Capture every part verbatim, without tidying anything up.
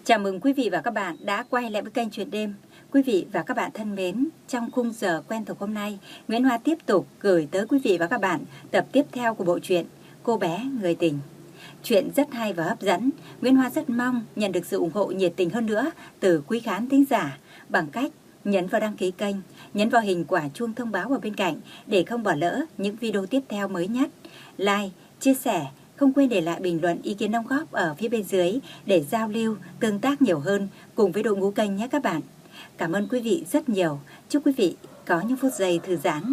Chào mừng quý vị và các bạn đã quay lại với kênh Chuyện Đêm. Quý vị và các bạn thân mến, trong khung giờ quen thuộc hôm nay, Nguyễn Hoa tiếp tục gửi tới quý vị và các bạn tập tiếp theo của bộ truyện Cô bé người tình. Chuyện rất hay và hấp dẫn. Nguyễn Hoa rất mong nhận được sự ủng hộ nhiệt tình hơn nữa từ quý khán thính giả bằng cách nhấn vào đăng ký kênh, nhấn vào hình quả chuông thông báo ở bên cạnh để không bỏ lỡ những video tiếp theo mới nhất. Like, chia sẻ, không quên để lại bình luận ý kiến đóng góp ở phía bên dưới để giao lưu, tương tác nhiều hơn cùng với đội ngũ kênh nhé các bạn. Cảm ơn quý vị rất nhiều. Chúc quý vị có những phút giây thư giãn.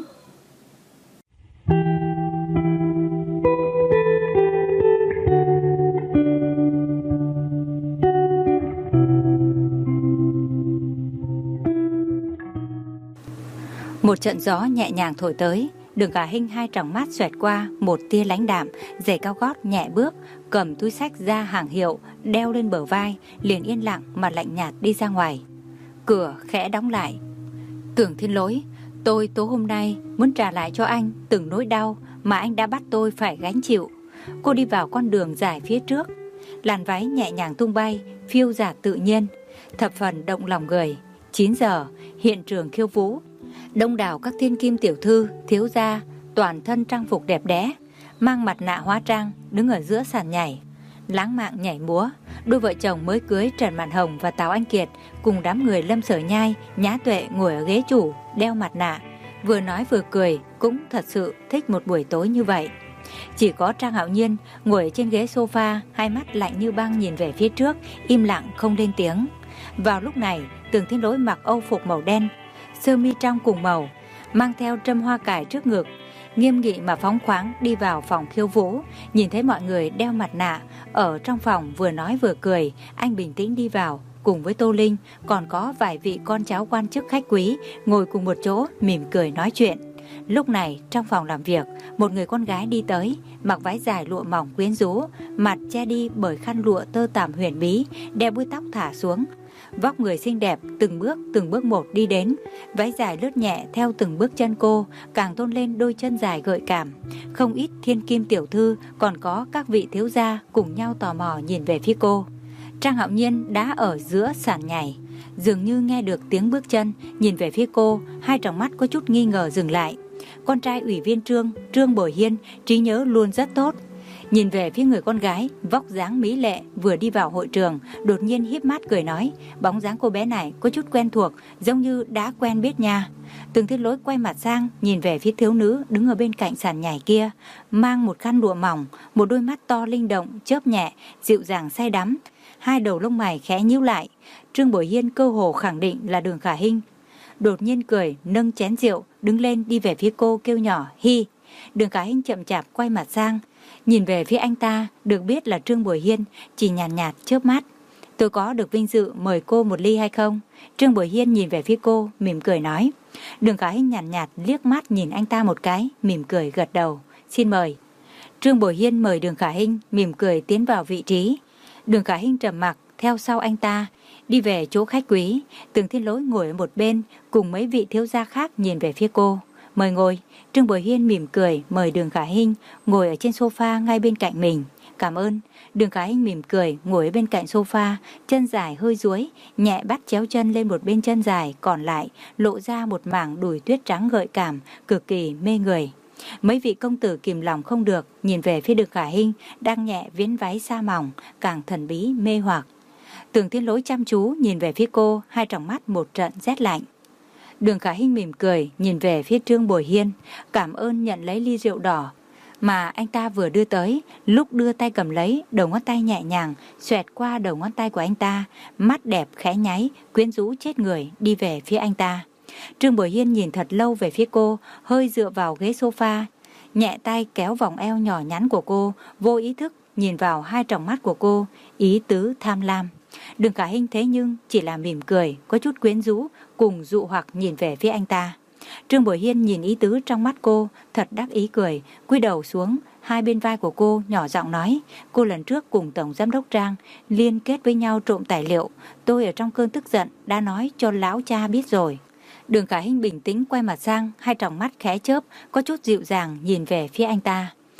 Một trận gió nhẹ nhàng thổi tới, Đường Khả Hinh hai tròng mắt xoẹt qua một tia lãnh đạm, giày cao gót nhẹ bước, cầm túi xách ra hàng hiệu, đeo lên bờ vai, liền yên lặng mà lạnh nhạt đi ra ngoài. Cửa khẽ đóng lại. Tưởng Thiên Lỗi, tôi tối hôm nay muốn trả lại cho anh từng nỗi đau mà anh đã bắt tôi phải gánh chịu. Cô đi vào con đường dài phía trước, làn váy nhẹ nhàng tung bay, phiêu dạt tự nhiên, thập phần động lòng người. Chín giờ, hiện trường khiêu vũ. Đông đảo các thiên kim tiểu thư, thiếu gia, toàn thân trang phục đẹp đẽ, mang mặt nạ hóa trang, đứng ở giữa sàn nhảy, lãng mạn nhảy múa. Đôi vợ chồng mới cưới Trần Mạn Hồng và Tào Anh Kiệt cùng đám người Lâm Sở Nhai, Nhã Tuệ ngồi ở ghế chủ, đeo mặt nạ, vừa nói vừa cười, cũng thật sự thích một buổi tối như vậy. Chỉ có Trang Hạo Nhiên ngồi trên ghế sofa, hai mắt lạnh như băng nhìn về phía trước, im lặng không lên tiếng. Vào lúc này, Tưởng Thiên Lỗi mặc âu phục màu đen, sơ mi trong cùng màu, mang theo trâm hoa cài trước ngực, nghiêm nghị mà phóng khoáng đi vào phòng khiêu vũ. Nhìn thấy mọi người đeo mặt nạ ở trong phòng, vừa nói vừa cười, anh bình tĩnh đi vào cùng với Tô Linh, còn có vài vị con cháu quan chức khách quý ngồi cùng một chỗ mỉm cười nói chuyện. Lúc này trong phòng làm việc, một người con gái đi tới, mặc váy dài lụa mỏng quyến rũ, mặt che đi bởi khăn lụa tơ tằm huyền bí, đeo búi tóc thả xuống, vóc người xinh đẹp, từng bước từng bước một đi đến, váy dài lướt nhẹ theo từng bước chân cô, càng tôn lên đôi chân dài gợi cảm. Không ít thiên kim tiểu thư, còn có các vị thiếu gia cùng nhau tò mò nhìn về phía cô. Trang Hạo Nhiên đã ở giữa sàn nhảy, dường như nghe được tiếng bước chân, nhìn về phía cô, hai tròng mắt có chút nghi ngờ dừng lại. Con trai ủy viên Trương, Trương Bồi Hiên, trí nhớ luôn rất tốt. Nhìn về phía người con gái, vóc dáng mỹ lệ vừa đi vào hội trường, đột nhiên híp mắt cười nói, bóng dáng cô bé này có chút quen thuộc, giống như đã quen biết nha. Tưởng Thiên Lỗi quay mặt sang, nhìn về phía thiếu nữ đứng ở bên cạnh sàn nhảy kia, mang một khăn lụa mỏng, một đôi mắt to linh động, chớp nhẹ, dịu dàng say đắm, hai đầu lông mày khẽ nhíu lại. Trương Bồi Hiên cơ hồ khẳng định là Đường Khả Hinh. Đột nhiên cười, nâng chén rượu, đứng lên đi về phía cô kêu nhỏ, hi. Đường Khả Hinh chậm chạp quay mặt sang, nhìn về phía anh ta, được biết là Trương Bồi Hiên, chỉ nhàn nhạt, nhạt chớp mắt. Tôi có được vinh dự mời cô một ly hay không? Trương Bồi Hiên nhìn về phía cô, mỉm cười nói. Đường Khả Hinh nhàn nhạt, nhạt liếc mắt nhìn anh ta một cái, mỉm cười gật đầu, xin mời. Trương Bồi Hiên mời Đường Khả Hinh, mỉm cười tiến vào vị trí. Đường Khả Hinh trầm mặc theo sau anh ta, đi về chỗ khách quý. Tưởng Thiên Lỗi ngồi ở một bên, cùng mấy vị thiếu gia khác nhìn về phía cô. Mời ngồi. Trương Bồi Hiên mỉm cười mời Đường Khả Hinh ngồi ở trên sofa ngay bên cạnh mình. Cảm ơn. Đường Khả Hinh mỉm cười ngồi ở bên cạnh sofa, chân dài hơi duỗi, nhẹ bắt chéo chân lên một bên chân dài, còn lại lộ ra một mảng đùi tuyết trắng gợi cảm, cực kỳ mê người. Mấy vị công tử kìm lòng không được, nhìn về phía Đường Khả Hinh đang nhẹ viến váy sa mỏng, càng thần bí mê hoặc. Tưởng Thiên Lỗi chăm chú nhìn về phía cô, hai tròng mắt một trận rét lạnh. Đường Khả Hinh mỉm cười nhìn về phía Trương Bồi Hiên, cảm ơn nhận lấy ly rượu đỏ mà anh ta vừa đưa tới. Lúc đưa tay cầm lấy, đầu ngón tay nhẹ nhàng xoẹt qua đầu ngón tay của anh ta, mắt đẹp khẽ nháy, quyến rũ chết người, đi về phía anh ta. Trương Bồi Hiên nhìn thật lâu về phía cô, hơi dựa vào ghế sofa, nhẹ tay kéo vòng eo nhỏ nhắn của cô, vô ý thức nhìn vào hai tròng mắt của cô, ý tứ tham lam. Đường Khả Hinh thế nhưng chỉ là mỉm cười, có chút quyến rũ, cùng dụ hoặc nhìn về phía anh ta. Trương Bồi Hiên nhìn ý tứ trong mắt cô, thật đắc ý cười, cúi đầu xuống hai bên vai của cô, nhỏ giọng nói, cô lần trước cùng Tổng Giám đốc Trang liên kết với nhau trộm tài liệu, tôi ở trong cơn tức giận đã nói cho lão cha biết rồi. Đường Khả Hinh bình tĩnh quay mặt sang, hai tròng mắt khẽ chớp, có chút dịu dàng nhìn về phía anh ta.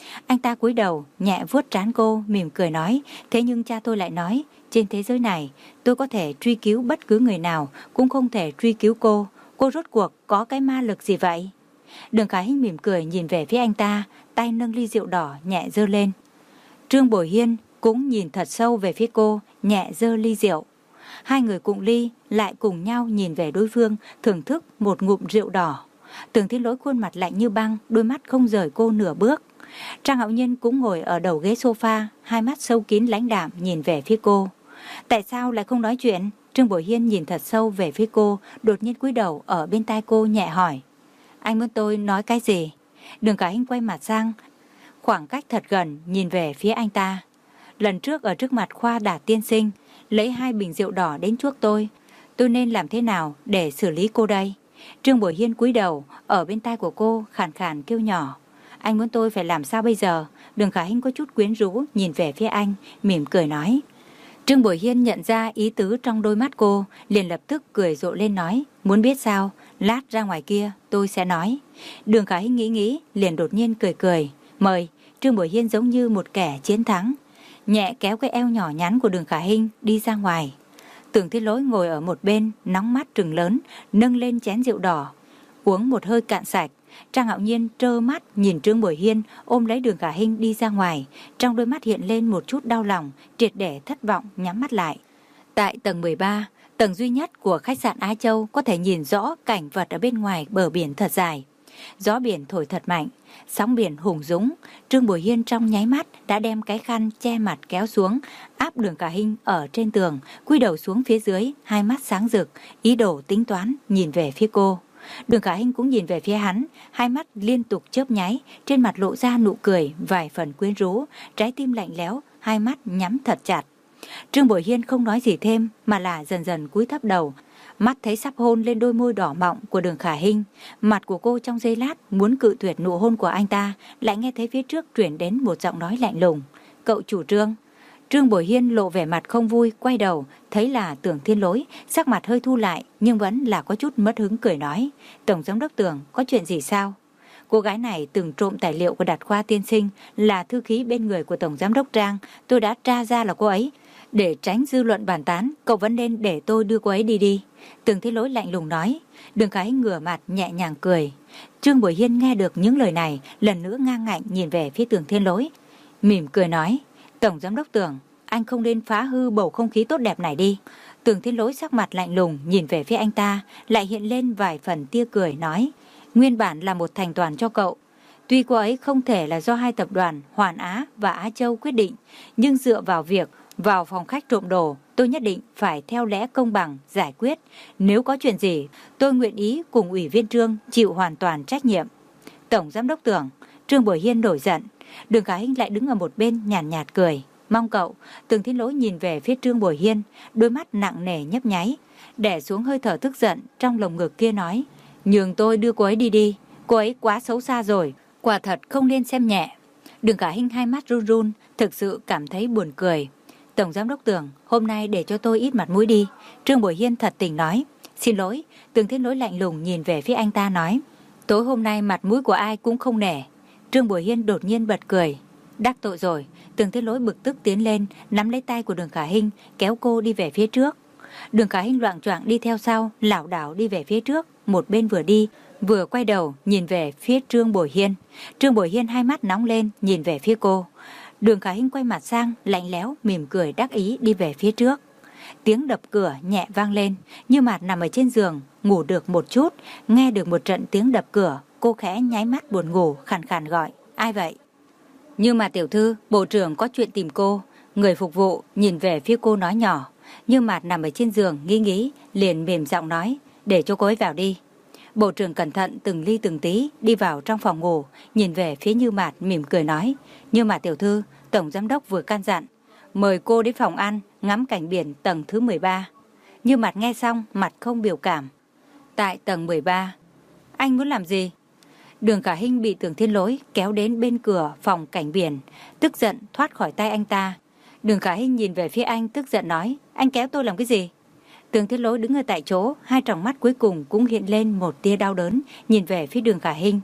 Anh ta cúi đầu, nhẹ vuốt trán cô, mỉm cười nói, thế nhưng cha tôi lại nói, trên thế giới này, tôi có thể truy cứu bất cứ người nào, cũng không thể truy cứu cô. Cô rốt cuộc có cái ma lực gì vậy? Đường Khả Hinh mỉm cười nhìn về phía anh ta, tay nâng ly rượu đỏ nhẹ giơ lên. Trương Bội Hiên cũng nhìn thật sâu về phía cô, nhẹ giơ ly rượu. Hai người cùng ly, lại cùng nhau nhìn về đối phương, thưởng thức một ngụm rượu đỏ. Tưởng Thiên Lỗi khuôn mặt lạnh như băng, đôi mắt không rời cô nửa bước. Trang Hạo Nhiên cũng ngồi ở đầu ghế sofa, hai mắt sâu kín lãnh đạm nhìn về phía cô. Tại sao lại không nói chuyện? Trương Bội Hiên nhìn thật sâu về phía cô, đột nhiên cúi đầu ở bên tai cô nhẹ hỏi. Anh muốn tôi nói cái gì? Đường Khả Hinh quay mặt sang, khoảng cách thật gần nhìn về phía anh ta. Lần trước ở trước mặt Khoa Đạt tiên sinh, lấy hai bình rượu đỏ đến chuốc tôi. Tôi nên làm thế nào để xử lý cô đây? Trương Bội Hiên cúi đầu, ở bên tai của cô khàn khàn kêu nhỏ. Anh muốn tôi phải làm sao bây giờ? Đường Khả Hinh có chút quyến rũ nhìn về phía anh, mỉm cười nói. Trương Bội Hiên nhận ra ý tứ trong đôi mắt cô, liền lập tức cười rộ lên nói. Muốn biết sao? Lát ra ngoài kia tôi sẽ nói. Đường Khả Hinh nghĩ nghĩ, liền đột nhiên cười cười. Mời. Trương Bội Hiên giống như một kẻ chiến thắng, nhẹ kéo cái eo nhỏ nhắn của Đường Khả Hinh đi ra ngoài. Tưởng Thiên Lỗi ngồi ở một bên, nóng mắt trừng lớn, nâng lên chén rượu đỏ, uống một hơi cạn sạch. Trang Hạo Nhiên trơ mắt nhìn Trương Bội Hiên ôm lấy Đường Khả Hinh đi ra ngoài, trong đôi mắt hiện lên một chút đau lòng, triệt để thất vọng, nhắm mắt lại. Tại tầng mười ba, tầng duy nhất của khách sạn Á Châu, có thể nhìn rõ cảnh vật ở bên ngoài bờ biển thật dài. Gió biển thổi thật mạnh, sóng biển hùng dũng. Trương Bội Hiên trong nháy mắt đã đem cái khăn che mặt kéo xuống, áp Đường Khả Hinh ở trên tường, cúi đầu xuống phía dưới, hai mắt sáng rực, ý đồ tính toán nhìn về phía cô. Đường Khả Hinh cũng nhìn về phía hắn, hai mắt liên tục chớp nháy, trên mặt lộ ra nụ cười vài phần quyến rũ, trái tim lạnh lẽo, hai mắt nhắm thật chặt. Trương Bội Hiên không nói gì thêm, mà là dần dần cúi thấp đầu, mắt thấy sắp hôn lên đôi môi đỏ mọng của Đường Khả Hinh. Mặt của cô trong giây lát muốn cự tuyệt nụ hôn của anh ta, lại nghe thấy phía trước truyền đến một giọng nói lạnh lùng. Cậu chủ Trương. Trương Bội Hiên lộ vẻ mặt không vui, quay đầu, thấy là Tưởng Thiên Lỗi, sắc mặt hơi thu lại, nhưng vẫn là có chút mất hứng cười nói. Tổng giám đốc Tưởng, có chuyện gì sao? Cô gái này từng trộm tài liệu của Đạt Khoa tiên sinh, là thư ký bên người của Tổng giám đốc Trang, tôi đã tra ra là cô ấy. Để tránh dư luận bàn tán, cậu vẫn nên để tôi đưa cô ấy đi đi. Tưởng Thiên Lỗi lạnh lùng nói. Đường Khả Hinh ngửa mặt nhẹ nhàng cười. Trương Bội Hiên nghe được những lời này, lần nữa ngang ngạnh nhìn về phía Tưởng Thiên Lỗi, mỉm cười nói. Tổng giám đốc Tưởng, anh không nên phá hư bầu không khí tốt đẹp này đi. Tưởng Thiên Lỗi sắc mặt lạnh lùng nhìn về phía anh ta, lại hiện lên vài phần tia cười nói. Nguyên bản là một thành toàn cho cậu. Tuy cô ấy không thể là do hai tập đoàn Hoàn Á và Á Châu quyết định, nhưng dựa vào việc vào phòng khách trộm đồ, tôi nhất định phải theo lẽ công bằng giải quyết. Nếu có chuyện gì, tôi nguyện ý cùng ủy viên Trương chịu hoàn toàn trách nhiệm. Tổng giám đốc Tưởng. Trương Bội Hiên nổi giận. Đường Khả Hinh lại đứng ở một bên nhàn nhạt, nhạt cười. Mong cậu. Tưởng Thiên Lỗi nhìn về phía Trương Bội Hiên, đôi mắt nặng nề nhấp nháy, đè xuống hơi thở tức giận trong lồng ngực kia nói. Nhường tôi đưa cô ấy đi đi. Cô ấy quá xấu xa rồi, quả thật không nên xem nhẹ. Đường Khả Hinh hai mắt run run, thực sự cảm thấy buồn cười. Tổng giám đốc Tưởng, hôm nay để cho tôi ít mặt mũi đi. Trương Bội Hiên thật tình nói. Xin lỗi. Tưởng Thiên Lỗi lạnh lùng nhìn về phía anh ta nói. Tối hôm nay mặt mũi của ai cũng không nể. Trương Bội Hiên đột nhiên bật cười. Đắc tội rồi. Tưởng Thiên Lỗi bực tức tiến lên, nắm lấy tay của Đường Khả Hinh, kéo cô đi về phía trước. Đường Khả Hinh loạng choạng đi theo sau, lảo đảo đi về phía trước, một bên vừa đi vừa quay đầu nhìn về phía Trương Bội Hiên. Trương Bội Hiên hai mắt nóng lên nhìn về phía cô. Đường Khả Hinh quay mặt sang, lạnh lẽo mỉm cười đắc ý đi về phía trước. Tiếng đập cửa nhẹ vang lên, Như Mạt nằm ở trên giường ngủ được một chút, nghe được một trận tiếng đập cửa, cô khẽ nháy mắt buồn ngủ, khàn khàn gọi. Ai vậy? Như Mạt tiểu thư, bộ trưởng có chuyện tìm cô. Người phục vụ nhìn về phía cô nói nhỏ. Như Mạt nằm ở trên giường nghĩ nghĩ, liền mềm giọng nói. Để cho cô ấy vào đi. Bộ trưởng cẩn thận từng ly từng tí đi vào trong phòng ngủ, nhìn về phía Như Mạt mỉm cười nói. Như Mạt tiểu thư, tổng giám đốc vừa can dặn, mời cô đến phòng ăn ngắm cảnh biển tầng thứ mười ba. Như Mạt nghe xong mặt không biểu cảm. Tại tầng mười ba, anh muốn làm gì? Đường Khả Hinh bị Tưởng Thiên Lỗi kéo đến bên cửa phòng cảnh biển, tức giận thoát khỏi tay anh ta. Đường Khả Hinh nhìn về phía anh tức giận nói. Anh kéo tôi làm cái gì? Tưởng Thiên Lỗi đứng ở tại chỗ, hai tròng mắt cuối cùng cũng hiện lên một tia đau đớn, nhìn về phía Đường Khả Hinh.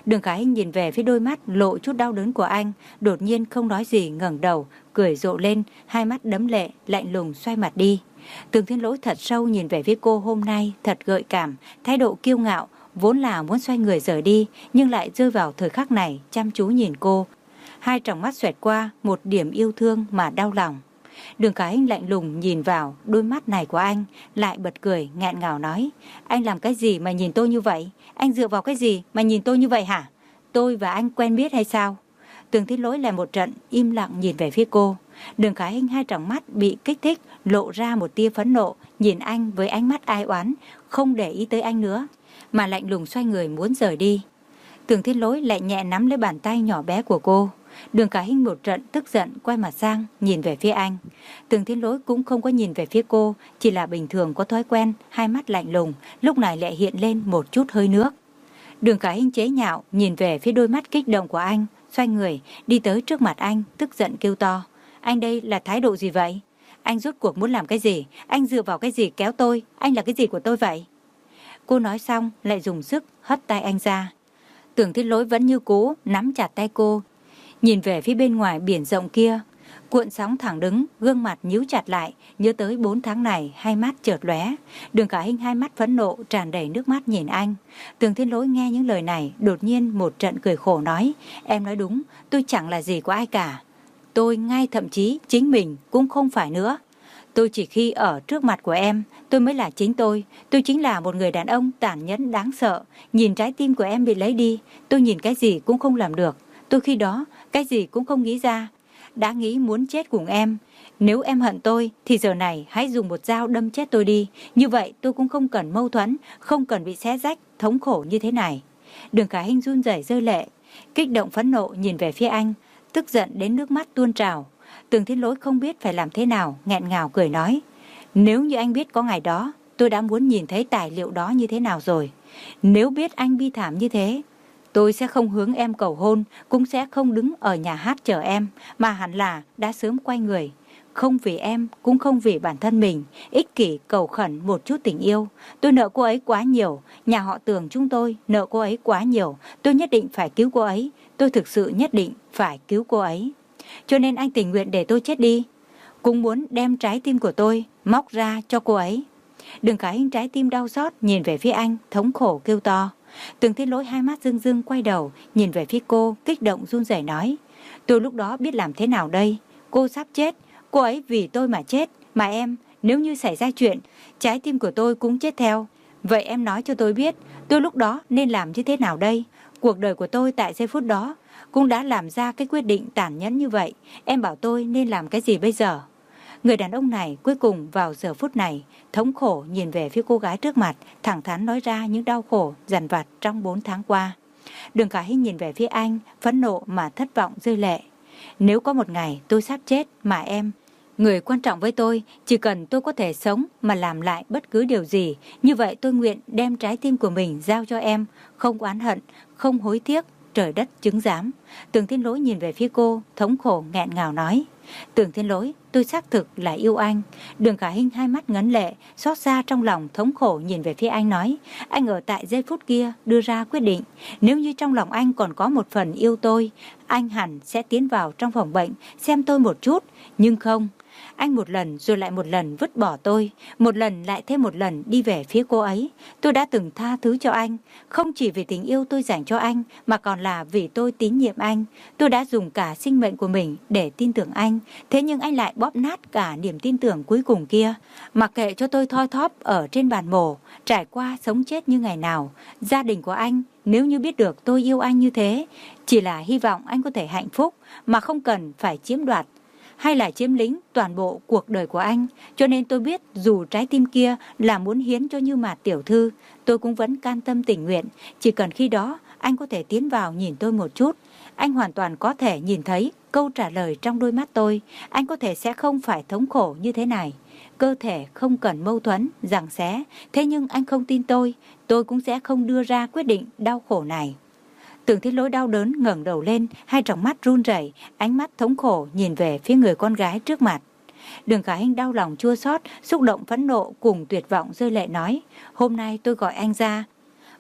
Đường Khả Hinh nhìn về phía đôi mắt lộ chút đau đớn của anh, đột nhiên không nói gì, ngẩng đầu, cười rộ lên, hai mắt đẫm lệ, lạnh lùng xoay mặt đi. Tường Thiên Lỗi thật sâu nhìn về phía cô hôm nay, thật gợi cảm, thái độ kiêu ngạo, vốn là muốn xoay người rời đi, nhưng lại rơi vào thời khắc này, chăm chú nhìn cô. Hai tròng mắt xoẹt qua một điểm yêu thương mà đau lòng. Đường Khả Hinh lạnh lùng nhìn vào đôi mắt này của anh, lại bật cười, nghẹn ngào nói: anh làm cái gì mà nhìn tôi như vậy? Anh dựa vào cái gì mà nhìn tôi như vậy hả? Tôi và anh quen biết hay sao? Tường Thiên Lỗi lại một trận im lặng nhìn về phía cô. Đường Khả Hinh hai tròng mắt bị kích thích, lộ ra một tia phẫn nộ, nhìn anh với ánh mắt ai oán, không để ý tới anh nữa, mà lạnh lùng xoay người muốn rời đi. Tường Thiên Lỗi lại nhẹ nắm lấy bàn tay nhỏ bé của cô. Đường Khả Hinh một trận tức giận quay mặt sang nhìn về phía anh. Tường Thiên Lỗi cũng không có nhìn về phía cô, chỉ là bình thường có thói quen, hai mắt lạnh lùng, lúc này lại hiện lên một chút hơi nước. Đường Khả Hinh chế nhạo nhìn về phía đôi mắt kích động của anh, xoay người đi tới trước mặt anh, tức giận kêu to: anh đây là thái độ gì vậy? Anh rốt cuộc muốn làm cái gì? Anh dựa vào cái gì kéo tôi? Anh là cái gì của tôi vậy? Cô nói xong lại dùng sức hất tay anh ra. Tường Thiên Lỗi vẫn như cũ nắm chặt tay cô, nhìn về phía bên ngoài biển rộng kia. Cuộn sóng thẳng đứng, gương mặt nhíu chặt lại, nhớ tới bốn tháng này, hai mắt chợt lóe. Đường Khả Hinh hai mắt phẫn nộ, tràn đầy nước mắt nhìn anh. Tường Thiên Lỗi nghe những lời này, đột nhiên một trận cười khổ nói: em nói đúng, tôi chẳng là gì của ai cả. Tôi ngay thậm chí chính mình cũng không phải nữa. Tôi chỉ khi ở trước mặt của em, tôi mới là chính tôi. Tôi chính là một người đàn ông tàn nhẫn đáng sợ. Nhìn trái tim của em bị lấy đi, tôi nhìn cái gì cũng không làm được. Tôi khi đó, cái gì cũng không nghĩ ra. Đã nghĩ muốn chết cùng em. Nếu em hận tôi, thì giờ này hãy dùng một dao đâm chết tôi đi. Như vậy tôi cũng không cần mâu thuẫn, không cần bị xé rách, thống khổ như thế này. Đường Khả Hinh run rẩy rơi lệ, kích động phẫn nộ nhìn về phía anh, tức giận đến nước mắt tuôn trào. Tường Thiên Lỗi không biết phải làm thế nào, nghẹn ngào cười nói: nếu như anh biết có ngày đó, tôi đã muốn nhìn thấy tài liệu đó như thế nào rồi. Nếu biết anh bi thảm như thế, tôi sẽ không hướng em cầu hôn, cũng sẽ không đứng ở nhà hát chờ em, mà hẳn là đã sớm quay người. Không vì em, cũng không vì bản thân mình, ích kỷ cầu khẩn một chút tình yêu. Tôi nợ cô ấy quá nhiều, nhà họ Tường chúng tôi nợ cô ấy quá nhiều. Tôi nhất định phải cứu cô ấy, tôi thực sự nhất định phải cứu cô ấy. Cho nên anh tình nguyện để tôi chết đi, cũng muốn đem trái tim của tôi móc ra cho cô ấy. Đường Khả Hinh trái tim đau xót nhìn về phía anh, thống khổ kêu to. Tường Thiên Lỗi hai mắt rưng rưng quay đầu nhìn về phía cô, kích động run rẩy nói: tôi lúc đó biết làm thế nào đây? Cô sắp chết, cô ấy vì tôi mà chết, mà em, nếu như xảy ra chuyện, trái tim của tôi cũng chết theo. Vậy em nói cho tôi biết, tôi lúc đó nên làm như thế nào đây? Cuộc đời của tôi tại giây phút đó cũng đã làm ra cái quyết định tàn nhẫn như vậy. Em bảo tôi nên làm cái gì bây giờ? Người đàn ông này cuối cùng vào giờ phút này thống khổ nhìn về phía cô gái trước mặt, thẳng thắn nói ra những đau khổ dằn vặt trong bốn tháng qua. Đường Khả Hinh nhìn về phía anh, phẫn nộ mà thất vọng rơi lệ. Nếu có một ngày tôi sắp chết mà em, người quan trọng với tôi, chỉ cần tôi có thể sống mà làm lại bất cứ điều gì, như vậy tôi nguyện đem trái tim của mình giao cho em, không oán hận, không hối tiếc, trời đất chứng giám. Tường Thiên Lỗi nhìn về phía cô, thống khổ nghẹn ngào nói: Tường Thiên Lỗi, tôi xác thực là yêu anh. Đường Khả Hinh hai mắt ngấn lệ, xót xa trong lòng, thống khổ nhìn về phía anh nói: anh ở tại giây phút kia đưa ra quyết định, nếu như trong lòng anh còn có một phần yêu tôi, anh hẳn sẽ tiến vào trong phòng bệnh xem tôi một chút. Nhưng không, anh một lần rồi lại một lần vứt bỏ tôi, một lần lại thêm một lần đi về phía cô ấy. Tôi đã từng tha thứ cho anh, không chỉ vì tình yêu tôi dành cho anh, mà còn là vì tôi tín nhiệm anh. Tôi đã dùng cả sinh mệnh của mình để tin tưởng anh, thế nhưng anh lại bóp nát cả niềm tin tưởng cuối cùng kia, mặc kệ cho tôi thoi thóp ở trên bàn mổ, trải qua sống chết như ngày nào. Gia đình của anh, nếu như biết được tôi yêu anh như thế, chỉ là hy vọng anh có thể hạnh phúc, mà không cần phải chiếm đoạt hay là chiếm lĩnh toàn bộ cuộc đời của anh. Cho nên tôi biết dù trái tim kia là muốn hiến cho Như Mạt tiểu thư, tôi cũng vẫn can tâm tình nguyện. Chỉ cần khi đó anh có thể tiến vào nhìn tôi một chút, anh hoàn toàn có thể nhìn thấy câu trả lời trong đôi mắt tôi. Anh có thể sẽ không phải thống khổ như thế này. Cơ thể không cần mâu thuẫn, giằng xé. Thế nhưng anh không tin tôi, tôi cũng sẽ không đưa ra quyết định đau khổ này. Tường Thiên Lỗi đau đớn ngẩng đầu lên, hai tròng mắt run rẩy, ánh mắt thống khổ nhìn về phía người con gái trước mặt. Đường Khả Hinh đau lòng chua xót, xúc động phẫn nộ cùng tuyệt vọng rơi lệ nói: hôm nay tôi gọi anh ra,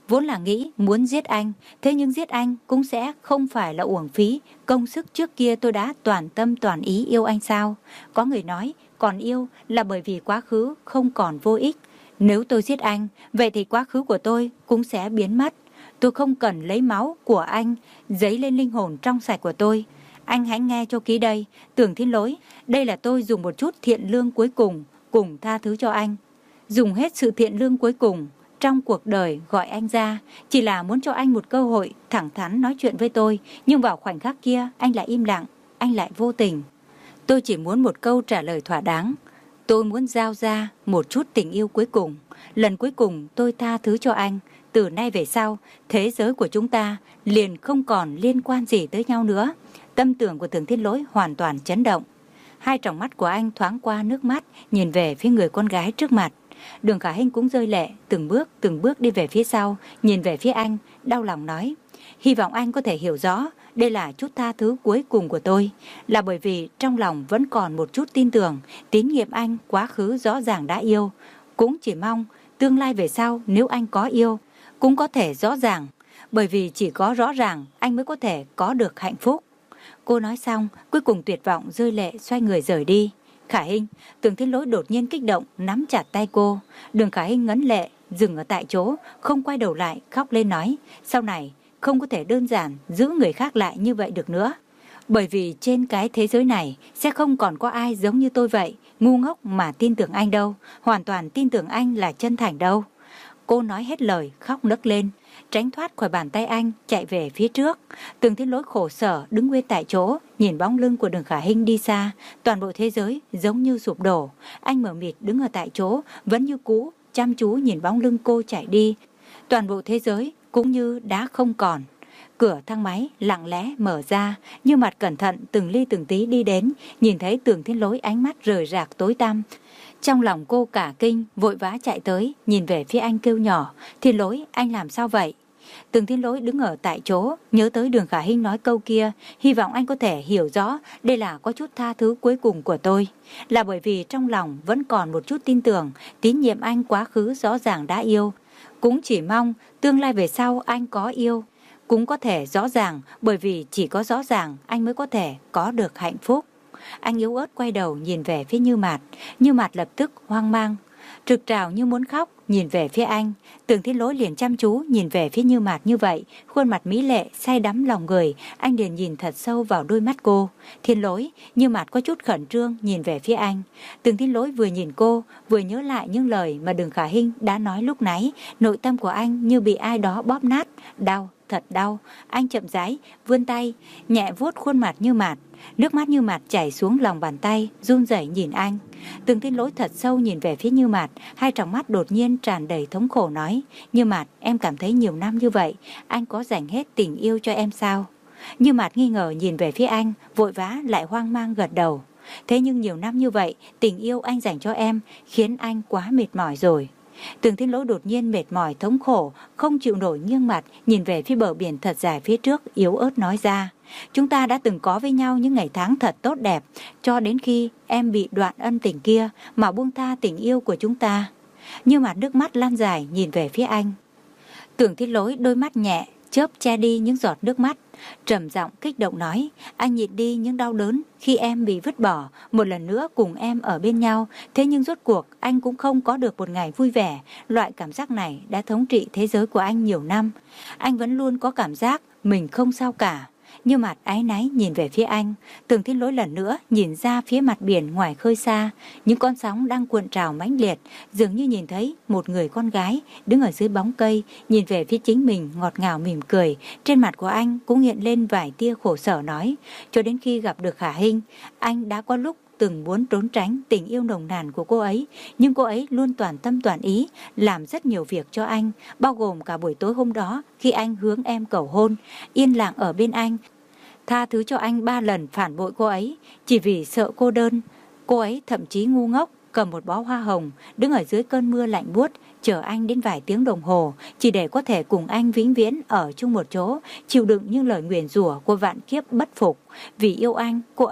Vốn là nghĩ muốn giết anh, thế nhưng giết anh cũng sẽ không phải là uổng phí công sức trước kia tôi đã toàn tâm toàn ý yêu anh sao? Có người nói còn yêu là bởi vì quá khứ không còn vô ích. Nếu tôi giết anh, vậy thì quá khứ của tôi cũng sẽ biến mất. Tôi không cần lấy máu của anh dấy lên linh hồn trong sạch của tôi. Anh hãy nghe cho kỹ đây, Tưởng Thiên Lỗi, đây là tôi dùng một chút thiện lương cuối cùng, cùng tha thứ cho anh. Dùng hết sự thiện lương cuối cùng trong cuộc đời gọi anh ra, chỉ là muốn cho anh một cơ hội thẳng thắn nói chuyện với tôi, nhưng vào khoảnh khắc kia anh lại im lặng, anh lại vô tình. Tôi chỉ muốn một câu trả lời thỏa đáng. Tôi muốn giao ra một chút tình yêu cuối cùng. Lần cuối cùng tôi tha thứ cho anh. Từ nay về sau, thế giới của chúng ta liền không còn liên quan gì tới nhau nữa. Tâm tưởng của Tưởng Thiên Lỗi hoàn toàn chấn động. Hai tròng mắt của anh thoáng qua nước mắt, nhìn về phía người con gái trước mặt. Đường Khả Hinh cũng rơi lệ, từng bước từng bước đi về phía sau, nhìn về phía anh, đau lòng nói: hy vọng anh có thể hiểu rõ, đây là chút tha thứ cuối cùng của tôi, là bởi vì trong lòng vẫn còn một chút tin tưởng, tín nhiệm anh quá khứ rõ ràng đã yêu. Cũng chỉ mong tương lai về sau nếu anh có yêu, cũng có thể rõ ràng, bởi vì chỉ có rõ ràng anh mới có thể có được hạnh phúc. Cô nói xong, cuối cùng tuyệt vọng rơi lệ xoay người rời đi. Khả Hinh, Tưởng Thiên Lỗi đột nhiên kích động nắm chặt tay cô. Đường Khả Hinh ngấn lệ, dừng ở tại chỗ, không quay đầu lại, khóc lên nói: sau này không có thể đơn giản giữ người khác lại như vậy được nữa. Bởi vì trên cái thế giới này sẽ không còn có ai giống như tôi vậy, ngu ngốc mà tin tưởng anh đâu, hoàn toàn tin tưởng anh là chân thành đâu. Cô nói hết lời, khóc nấc lên, tránh thoát khỏi bàn tay anh, chạy về phía trước. Tưởng Thiên Lỗi khổ sở đứng nguyên tại chỗ, nhìn bóng lưng của Đường Khả Hinh đi xa, toàn bộ thế giới giống như sụp đổ. Anh mờ mịt đứng ở tại chỗ, vẫn như cũ, chăm chú nhìn bóng lưng cô chạy đi. Toàn bộ thế giới cũng như đã không còn. Cửa thang máy lặng lẽ mở ra, Như Mặt cẩn thận từng ly từng tí đi đến, nhìn thấy Tưởng Thiên Lỗi ánh mắt rời rạc tối tăm. Trong lòng cô cả kinh, vội vã chạy tới, nhìn về phía anh kêu nhỏ: Thiên Lỗi, anh làm sao vậy? Tưởng Thiên Lỗi đứng ở tại chỗ, nhớ tới Đường Khả Hinh nói câu kia, hy vọng anh có thể hiểu rõ đây là có chút tha thứ cuối cùng của tôi. Là bởi vì trong lòng vẫn còn một chút tin tưởng, tín nhiệm anh quá khứ rõ ràng đã yêu. Cũng chỉ mong tương lai về sau anh có yêu, cũng có thể rõ ràng, bởi vì chỉ có rõ ràng anh mới có thể có được hạnh phúc. Anh yếu ớt quay đầu nhìn về phía Như Mạt. Như Mạt lập tức hoang mang, trực trào như muốn khóc, nhìn về phía anh. Tưởng Thiên Lỗi liền chăm chú nhìn về phía Như Mạt như vậy, khuôn mặt mỹ lệ say đắm lòng người. Anh liền nhìn thật sâu vào đôi mắt cô. Thiên Lỗi, Như Mạt có chút khẩn trương nhìn về phía anh. Tưởng Thiên Lỗi vừa nhìn cô, vừa nhớ lại những lời mà Đường Khả Hinh đã nói lúc nãy. Nội tâm của anh như bị ai đó bóp nát, đau, thật đau. Anh chậm rãi vươn tay, nhẹ vuốt khuôn mặt Như Mạt. Nước mắt Như Mạt chảy xuống lòng bàn tay, run rẩy nhìn anh. Tưởng Thiên Lỗi thật sâu nhìn về phía Như Mạt, hai tròng mắt đột nhiên tràn đầy thống khổ nói: Như Mạt, em cảm thấy nhiều năm như vậy, anh có dành hết tình yêu cho em sao? Như Mạt nghi ngờ nhìn về phía anh, vội vã lại hoang mang gật đầu. Thế nhưng nhiều năm như vậy, tình yêu anh dành cho em khiến anh quá mệt mỏi rồi. Tưởng Thiên Lỗi đột nhiên mệt mỏi thống khổ, không chịu nổi nghiêng mặt nhìn về phía bờ biển thật dài phía trước, yếu ớt nói ra: chúng ta đã từng có với nhau những ngày tháng thật tốt đẹp, cho đến khi em bị đoạn ân tình kia mà buông tha tình yêu của chúng ta. Như Mặt nước mắt lan dài nhìn về phía anh. Tưởng Thiên Lỗi đôi mắt nhẹ chớp che đi những giọt nước mắt, trầm giọng kích động nói: anh nhịn đi những đau đớn khi em bị vứt bỏ, một lần nữa cùng em ở bên nhau. Thế nhưng rốt cuộc anh cũng không có được một ngày vui vẻ. Loại cảm giác này đã thống trị thế giới của anh nhiều năm. Anh vẫn luôn có cảm giác mình không sao cả. Như Mặt áy náy nhìn về phía anh. Tưởng Thiên Lỗi lần nữa nhìn ra phía mặt biển ngoài khơi xa, những con sóng đang cuộn trào mãnh liệt, dường như nhìn thấy một người con gái đứng ở dưới bóng cây, nhìn về phía chính mình ngọt ngào mỉm cười. Trên mặt của anh cũng hiện lên vài tia khổ sở nói: cho đến khi gặp được Khả Hinh, anh đã có lúc từng muốn trốn tránh tình yêu nồng nàn của cô ấy, nhưng cô ấy luôn toàn tâm toàn ý làm rất nhiều việc cho anh, bao gồm cả buổi tối hôm đó khi anh hướng em cầu hôn, yên lặng ở bên anh, tha thứ cho anh ba lần phản bội cô ấy chỉ vì sợ cô đơn. Cô ấy thậm chí ngu ngốc cầm một bó hoa hồng đứng ở dưới cơn mưa lạnh buốt chờ anh đến vài tiếng đồng hồ, chỉ để có thể cùng anh vĩnh viễn ở chung một chỗ, chịu đựng những lời nguyền rủa của vạn kiếp bất phục. Vì yêu anh, cô ấy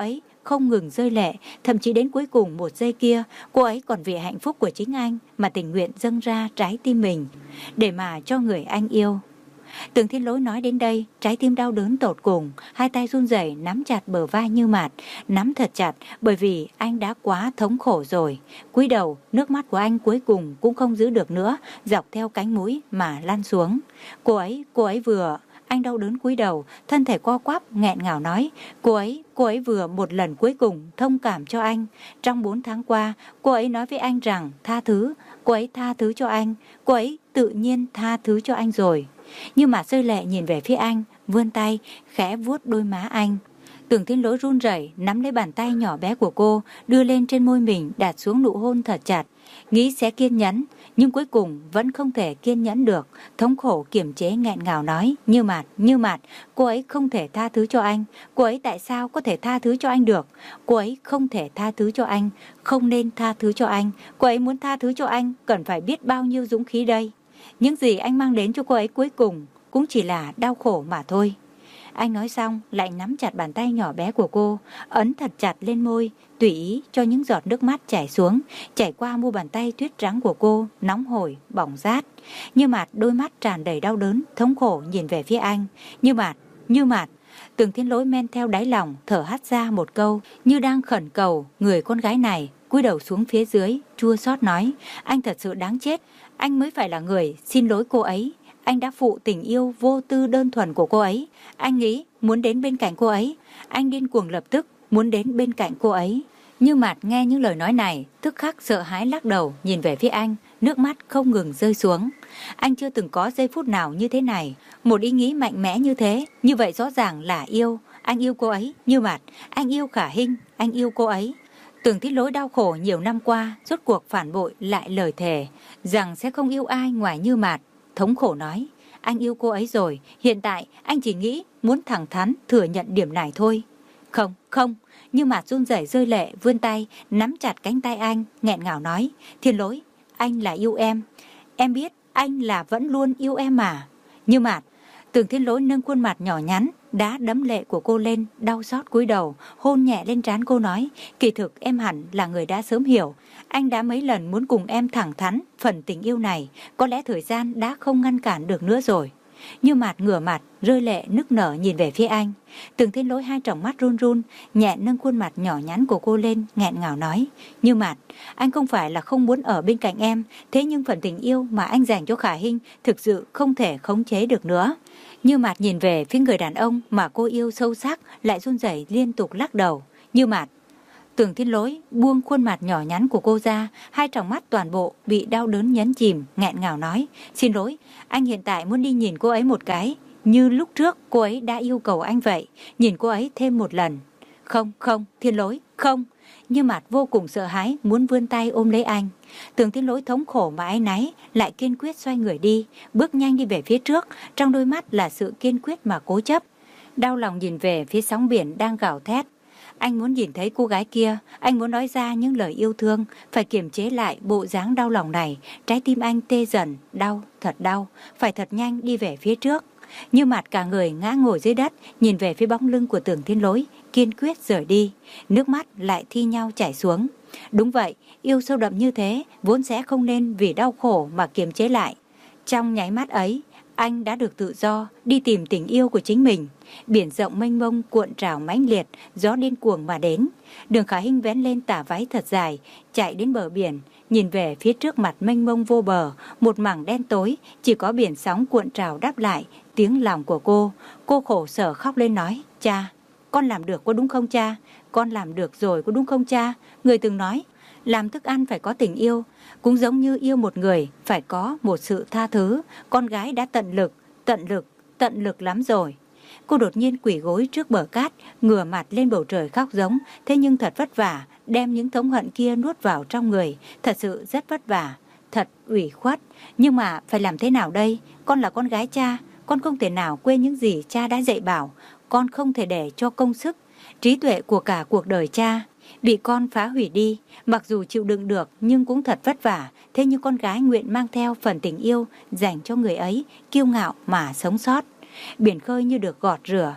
không ngừng rơi lệ, thậm chí đến cuối cùng một giây kia, cô ấy còn vì hạnh phúc của chính anh mà tình nguyện dâng ra trái tim mình để mà cho người anh yêu. Tưởng Thiên Lỗi nói đến đây, trái tim đau đớn tột cùng, hai tay run rẩy nắm chặt bờ vai Như Mạt, nắm thật chặt bởi vì anh đã quá thống khổ rồi. Cúi đầu, nước mắt của anh cuối cùng cũng không giữ được nữa, dọc theo cánh mũi mà lăn xuống. Cô ấy, cô ấy vừa... Anh đau đớn cúi đầu, thân thể co quắp, nghẹn ngào nói, cô ấy, cô ấy vừa một lần cuối cùng thông cảm cho anh. Trong bốn tháng qua, cô ấy nói với anh rằng tha thứ, cô ấy tha thứ cho anh, cô ấy tự nhiên tha thứ cho anh rồi. Nhưng mà rơi lệ nhìn về phía anh, vươn tay, khẽ vuốt đôi má anh. Tưởng Thiên Lỗi run rẩy nắm lấy bàn tay nhỏ bé của cô, đưa lên trên môi mình, đặt xuống nụ hôn thật chặt. Nghĩ sẽ kiên nhẫn, nhưng cuối cùng vẫn không thể kiên nhẫn được. Thống khổ kiềm chế nghẹn ngào nói, Như Mạt, Như Mạt, cô ấy không thể tha thứ cho anh. Cô ấy tại sao có thể tha thứ cho anh được? Cô ấy không thể tha thứ cho anh, không nên tha thứ cho anh. Cô ấy muốn tha thứ cho anh, cần phải biết bao nhiêu dũng khí đây. Những gì anh mang đến cho cô ấy cuối cùng cũng chỉ là đau khổ mà thôi. Anh nói xong lại nắm chặt bàn tay nhỏ bé của cô, ấn thật chặt lên môi, tùy ý cho những giọt nước mắt chảy xuống, chảy qua mu bàn tay tuyết trắng của cô, nóng hổi, bỏng rát. Như Mạt đôi mắt tràn đầy đau đớn, thống khổ nhìn về phía anh. Như Mạt, Như Mạt. Tưởng Thiên Lỗi men theo đáy lòng, thở hắt ra một câu, như đang khẩn cầu người con gái này, cúi đầu xuống phía dưới, chua xót nói, anh thật sự đáng chết, anh mới phải là người xin lỗi cô ấy. Anh đã phụ tình yêu vô tư đơn thuần của cô ấy. Anh nghĩ muốn đến bên cạnh cô ấy. Anh điên cuồng lập tức muốn đến bên cạnh cô ấy. Như Mạt nghe những lời nói này, tức khắc sợ hãi lắc đầu, nhìn về phía anh, nước mắt không ngừng rơi xuống. Anh chưa từng có giây phút nào như thế này, một ý nghĩ mạnh mẽ như thế, như vậy rõ ràng là yêu. Anh yêu cô ấy, Như Mạt, anh yêu Khả Hinh, anh yêu cô ấy. Tưởng Thiết Lỗi đau khổ nhiều năm qua, rốt cuộc phản bội lại lời thề rằng sẽ không yêu ai ngoài Như Mạt. Thống khổ nói, anh yêu cô ấy rồi, hiện tại anh chỉ nghĩ muốn thẳng thắn thừa nhận điểm này thôi. Không, không, Như Mạt run rẩy rơi lệ, vươn tay, nắm chặt cánh tay anh, nghẹn ngào nói, Thiên Lỗi, anh là yêu em. Em biết anh là vẫn luôn yêu em mà. Như Mạt. Tưởng Thiên Lỗi nâng khuôn mặt nhỏ nhắn, đá đấm lệ của cô lên, đau xót cúi đầu, hôn nhẹ lên trán cô nói, kỳ thực em hẳn là người đã sớm hiểu. Anh đã mấy lần muốn cùng em thẳng thắn phần tình yêu này, có lẽ thời gian đã không ngăn cản được nữa rồi. Như Mạt ngửa mặt, rơi lệ nức nở nhìn về phía anh. Tưởng Thiên Lỗi hai tròng mắt run run, nhẹ nâng khuôn mặt nhỏ nhắn của cô lên, nghẹn ngào nói, Như Mạt, anh không phải là không muốn ở bên cạnh em, thế nhưng phần tình yêu mà anh dành cho Khả Hinh thực sự không thể khống chế được nữa. Như Mạt nhìn về phía người đàn ông mà cô yêu sâu sắc, lại run rẩy liên tục lắc đầu. Như Mạt. Tưởng Thiên Lỗi buông khuôn mặt nhỏ nhắn của cô ra, hai tròng mắt toàn bộ bị đau đớn nhấn chìm, nghẹn ngào nói, xin lỗi, anh hiện tại muốn đi nhìn cô ấy một cái, như lúc trước cô ấy đã yêu cầu anh vậy, nhìn cô ấy thêm một lần. Không, không, Thiên Lỗi, không. Như Mạt vô cùng sợ hãi, muốn vươn tay ôm lấy anh. Tưởng Thiên Lỗi thống khổ mà áy náy, lại kiên quyết xoay người đi, bước nhanh đi về phía trước, trong đôi mắt là sự kiên quyết mà cố chấp. Đau lòng nhìn về phía sóng biển đang gào thét. Anh muốn nhìn thấy cô gái kia, anh muốn nói ra những lời yêu thương, phải kiềm chế lại bộ dáng đau lòng này. Trái tim anh tê dần, đau, thật đau, phải thật nhanh đi về phía trước. Như Mạt cả người ngã ngồi dưới đất, nhìn về phía bóng lưng của Tưởng Thiên Lỗi, kiên quyết rời đi, nước mắt lại thi nhau chảy xuống. Đúng vậy, yêu sâu đậm như thế, vốn sẽ không nên vì đau khổ mà kiềm chế lại. Trong nháy mắt ấy, anh đã được tự do đi tìm tình yêu của chính mình. Biển rộng mênh mông cuộn trào mãnh liệt, gió điên cuồng mà đến. Đường Khả Hinh vén lên tà váy thật dài, chạy đến bờ biển, nhìn về phía trước mặt mênh mông vô bờ, một mảng đen tối, chỉ có biển sóng cuộn trào đáp lại tiếng lòng của cô. Cô khổ sở khóc lên nói, cha, con làm được có đúng không cha? Con làm được rồi có đúng không cha? Người từng nói, làm thức ăn phải có tình yêu, cũng giống như yêu một người phải có một sự tha thứ. Con gái đã tận lực, tận lực, tận lực lắm rồi. Cô đột nhiên quỳ gối trước bờ cát, ngửa mặt lên bầu trời khóc giống, thế nhưng thật vất vả, đem những thống hận kia nuốt vào trong người, thật sự rất vất vả, thật ủy khuất. Nhưng mà phải làm thế nào đây? Con là con gái cha, con không thể nào quên những gì cha đã dạy bảo, con không thể để cho công sức, trí tuệ của cả cuộc đời cha bị con phá hủy đi. Mặc dù chịu đựng được nhưng cũng thật vất vả, thế nhưng con gái nguyện mang theo phần tình yêu dành cho người ấy, kiêu ngạo mà sống sót. Biển khơi như được gọt rửa,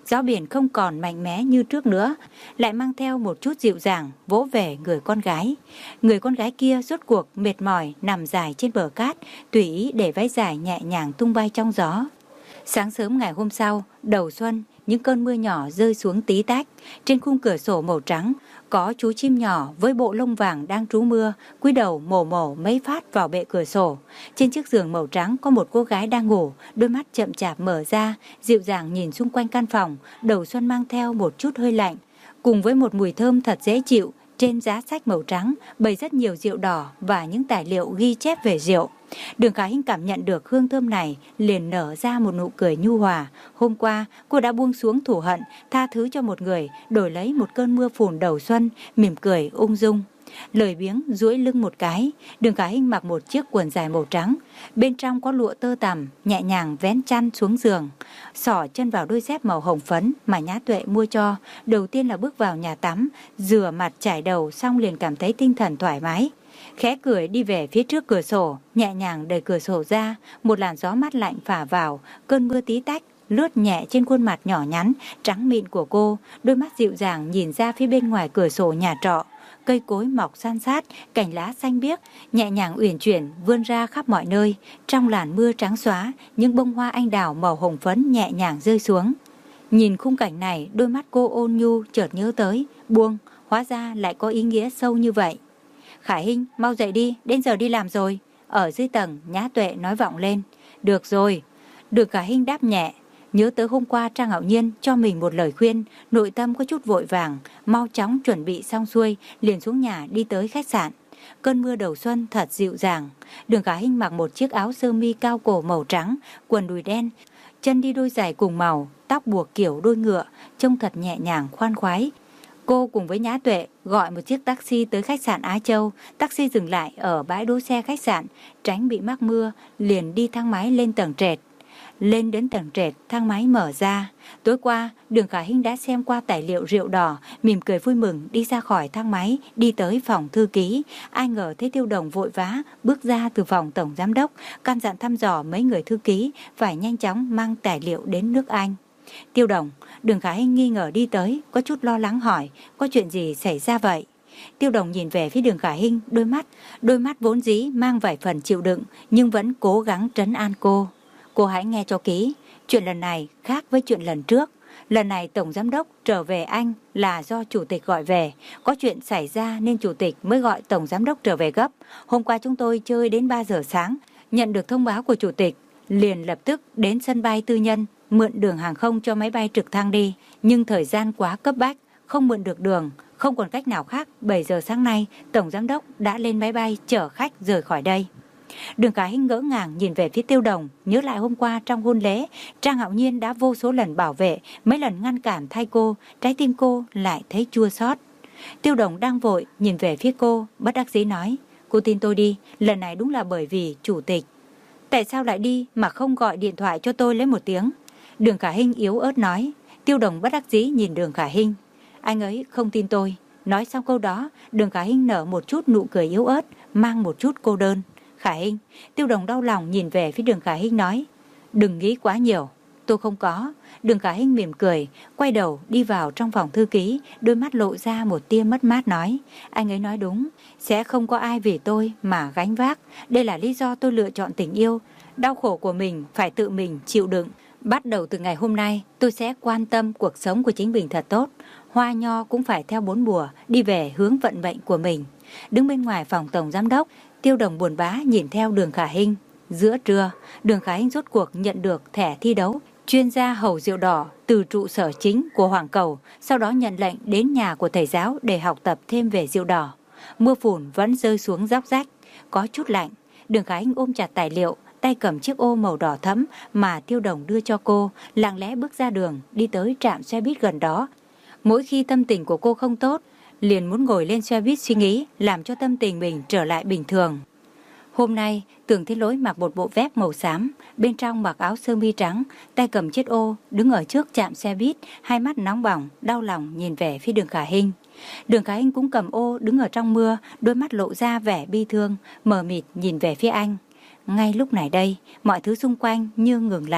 Gió biển không còn mạnh mẽ như trước nữa, lại mang theo một chút dịu dàng vỗ về người con gái. Người con gái kia rốt cuộc mệt mỏi nằm dài trên bờ cát, tùy ý để váy dài nhẹ nhàng tung bay trong gió. Sáng sớm ngày hôm sau, đầu xuân, những cơn mưa nhỏ rơi xuống tí tách. Trên khung cửa sổ màu trắng, có chú chim nhỏ với bộ lông vàng đang trú mưa, cúi đầu mổ mổ mấy phát vào bệ cửa sổ. Trên chiếc giường màu trắng có một cô gái đang ngủ, đôi mắt chậm chạp mở ra, dịu dàng nhìn xung quanh căn phòng. Đầu xuân mang theo một chút hơi lạnh, cùng với một mùi thơm thật dễ chịu. Trên giá sách màu trắng bày rất nhiều rượu đỏ và những tài liệu ghi chép về rượu. Đường Khả Hinh cảm nhận được hương thơm này, liền nở ra một nụ cười nhu hòa. Hôm qua cô đã buông xuống thù hận, tha thứ cho một người, đổi lấy một cơn mưa phùn đầu xuân, mỉm cười ung dung. Lười biếng duỗi lưng một cái, Đường Khả Hinh mặc một chiếc quần dài màu trắng, bên trong có lụa tơ tằm, nhẹ nhàng vén chăn xuống giường, xỏ chân vào đôi dép màu hồng phấn mà Nhã Tuệ mua cho. Đầu tiên là bước vào nhà tắm, rửa mặt chải đầu xong liền cảm thấy tinh thần thoải mái. Khẽ cười đi về phía trước cửa sổ, nhẹ nhàng đẩy cửa sổ ra, một làn gió mát lạnh phả vào, cơn mưa tí tách lướt nhẹ trên khuôn mặt nhỏ nhắn trắng mịn của cô. Đôi mắt dịu dàng nhìn ra phía bên ngoài cửa sổ nhà trọ, cây cối mọc san sát, cành lá xanh biếc nhẹ nhàng uyển chuyển vươn ra khắp mọi nơi. Trong làn mưa trắng xóa, những bông hoa anh đào màu hồng phấn nhẹ nhàng rơi xuống. Nhìn khung cảnh này, đôi mắt cô ôn nhu chợt nhớ tới, buông, hóa ra lại có ý nghĩa sâu như vậy. Khả Hinh, mau dậy đi, đến giờ đi làm rồi. Ở dưới tầng, Nhã Tuệ nói vọng lên. Được rồi. Đường Khả Hinh đáp nhẹ. Nhớ tới hôm qua Trang Hạo Nhiên cho mình một lời khuyên, nội tâm có chút vội vàng, mau chóng chuẩn bị xong xuôi, liền xuống nhà đi tới khách sạn. Cơn mưa đầu xuân thật dịu dàng. Đường Khả Hinh mặc một chiếc áo sơ mi cao cổ màu trắng, quần đùi đen, chân đi đôi giày cùng màu, tóc buộc kiểu đuôi ngựa, trông thật nhẹ nhàng khoan khoái. Cô cùng với Nhã Tuệ gọi một chiếc taxi tới khách sạn Á Châu. Taxi dừng lại ở bãi đỗ xe khách sạn, tránh bị mắc mưa, liền đi thang máy lên tầng trệt. Lên đến tầng trệt, thang máy mở ra. Tối qua, Đường Khả Hinh đã xem qua tài liệu rượu đỏ, mỉm cười vui mừng đi ra khỏi thang máy, đi tới phòng thư ký. Ai ngờ thấy Tiêu Đồng vội vã bước ra từ phòng tổng giám đốc, căn dặn thăm dò mấy người thư ký phải nhanh chóng mang tài liệu đến nước Anh. Tiêu Đồng, Đường Khả Hinh nghi ngờ đi tới, có chút lo lắng hỏi, có chuyện gì xảy ra vậy? Tiêu Đồng nhìn về phía Đường Khả Hinh, đôi mắt, đôi mắt vốn dĩ mang vài phần chịu đựng, nhưng vẫn cố gắng trấn an cô. Cô hãy nghe cho kỹ, chuyện lần này khác với chuyện lần trước. Lần này Tổng Giám đốc trở về Anh là do Chủ tịch gọi về. Có chuyện xảy ra nên Chủ tịch mới gọi Tổng Giám đốc trở về gấp. Hôm qua chúng tôi chơi đến ba giờ sáng, nhận được thông báo của Chủ tịch, liền lập tức đến sân bay tư nhân, mượn đường hàng không cho máy bay trực thăng đi. Nhưng thời gian quá cấp bách, không mượn được đường, không còn cách nào khác. Bảy giờ sáng nay, Tổng Giám đốc đã lên máy bay chở khách rời khỏi đây. Đường Khả Hinh ngỡ ngàng nhìn về phía Tiêu Đồng, nhớ lại hôm qua trong hôn lễ, Trang Hạo Nhiên đã vô số lần bảo vệ, mấy lần ngăn cản thay cô, trái tim cô lại thấy chua xót. Tiêu Đồng đang vội nhìn về phía cô, bất đắc dĩ nói, cô tin tôi đi, lần này đúng là bởi vì Chủ tịch. Tại sao lại đi mà không gọi điện thoại cho tôi lấy một tiếng? Đường Khả Hinh yếu ớt nói. Tiêu Đồng bất đắc dĩ nhìn Đường Khả Hinh, anh ấy không tin tôi. Nói xong câu đó, Đường Khả Hinh nở một chút nụ cười yếu ớt, mang một chút cô đơn. Khả Hinh, Tiêu Đồng đau lòng nhìn về phía Đường Khả Hinh nói, đừng nghĩ quá nhiều, tôi không có. Đường Khả Hinh mỉm cười, quay đầu đi vào trong phòng thư ký, đôi mắt lộ ra một tia mất mát nói, anh ấy nói đúng, sẽ không có ai vì tôi mà gánh vác. Đây là lý do tôi lựa chọn tình yêu, đau khổ của mình phải tự mình chịu đựng. Bắt đầu từ ngày hôm nay, tôi sẽ quan tâm cuộc sống của chính mình thật tốt. Hoa nho cũng phải theo bốn mùa, đi về hướng vận mệnh của mình. Đứng bên ngoài phòng tổng giám đốc, Tiêu Đồng buồn bã nhìn theo Đường Khả Hinh. Giữa trưa, Đường Khả Hinh rốt cuộc nhận được thẻ thi đấu chuyên gia hầu rượu đỏ từ trụ sở chính của Hoàng Cầu, sau đó nhận lệnh đến nhà của thầy giáo để học tập thêm về rượu đỏ. Mưa phùn vẫn rơi xuống róc rách, có chút lạnh. Đường Khả Hinh ôm chặt tài liệu, tay cầm chiếc ô màu đỏ thẫm mà Tiêu Đồng đưa cho cô, lặng lẽ bước ra đường, đi tới trạm xe buýt gần đó. Mỗi khi tâm tình của cô không tốt, liền muốn ngồi lên xe buýt suy nghĩ, làm cho tâm tình mình trở lại bình thường. Hôm nay, Tưởng Thiên Lỗi mặc một bộ vest màu xám, bên trong mặc áo sơ mi trắng, tay cầm chiếc ô, đứng ở trước trạm xe buýt, hai mắt nóng bỏng, đau lòng nhìn về phía Đường Khả Hinh. Đường Khả Hinh cũng cầm ô, đứng ở trong mưa, đôi mắt lộ ra vẻ bi thương, mờ mịt nhìn về phía anh. Ngay lúc này đây, mọi thứ xung quanh như ngừng lại.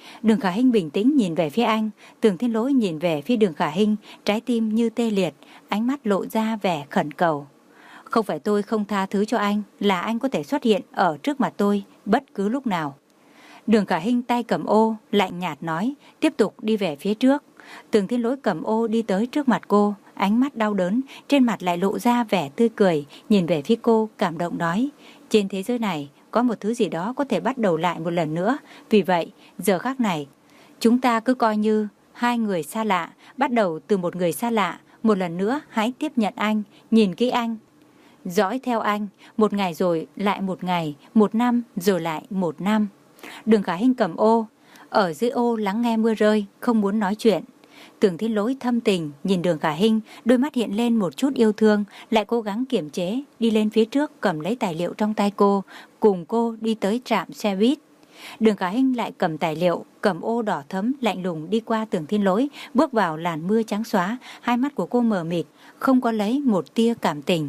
Đường Khả Hinh bình tĩnh nhìn về phía anh. Tưởng Thiên Lỗi nhìn về phía Đường Khả Hinh, trái tim như tê liệt, ánh mắt lộ ra vẻ khẩn cầu. Không phải tôi không tha thứ cho anh, là anh có thể xuất hiện ở trước mặt tôi bất cứ lúc nào. Đường Khả Hinh tay cầm ô, lạnh nhạt nói, tiếp tục đi về phía trước. Tưởng Thiên Lỗi cầm ô đi tới trước mặt cô, ánh mắt đau đớn, trên mặt lại lộ ra vẻ tươi cười, nhìn về phía cô, cảm động nói, trên thế giới này có một thứ gì đó có thể bắt đầu lại một lần nữa. Vì vậy, giờ khắc này, chúng ta cứ coi như hai người xa lạ, bắt đầu từ một người xa lạ. Một lần nữa, hãy tiếp nhận anh, nhìn kỹ anh, dõi theo anh, một ngày rồi lại một ngày, một năm rồi lại một năm. Đường Khả Hinh cầm ô, ở dưới ô lắng nghe mưa rơi, không muốn nói chuyện. Tưởng Thiên Lỗi thâm tình nhìn Đường Khả Hinh, đôi mắt hiện lên một chút yêu thương, lại cố gắng kiềm chế, đi lên phía trước cầm lấy tài liệu trong tay cô, cùng cô đi tới trạm xe buýt. Đường Khả Hinh lại cầm tài liệu, cầm ô đỏ thấm lạnh lùng đi qua Tưởng Thiên Lỗi, bước vào làn mưa trắng xóa, hai mắt của cô mờ mịt, không có lấy một tia cảm tình.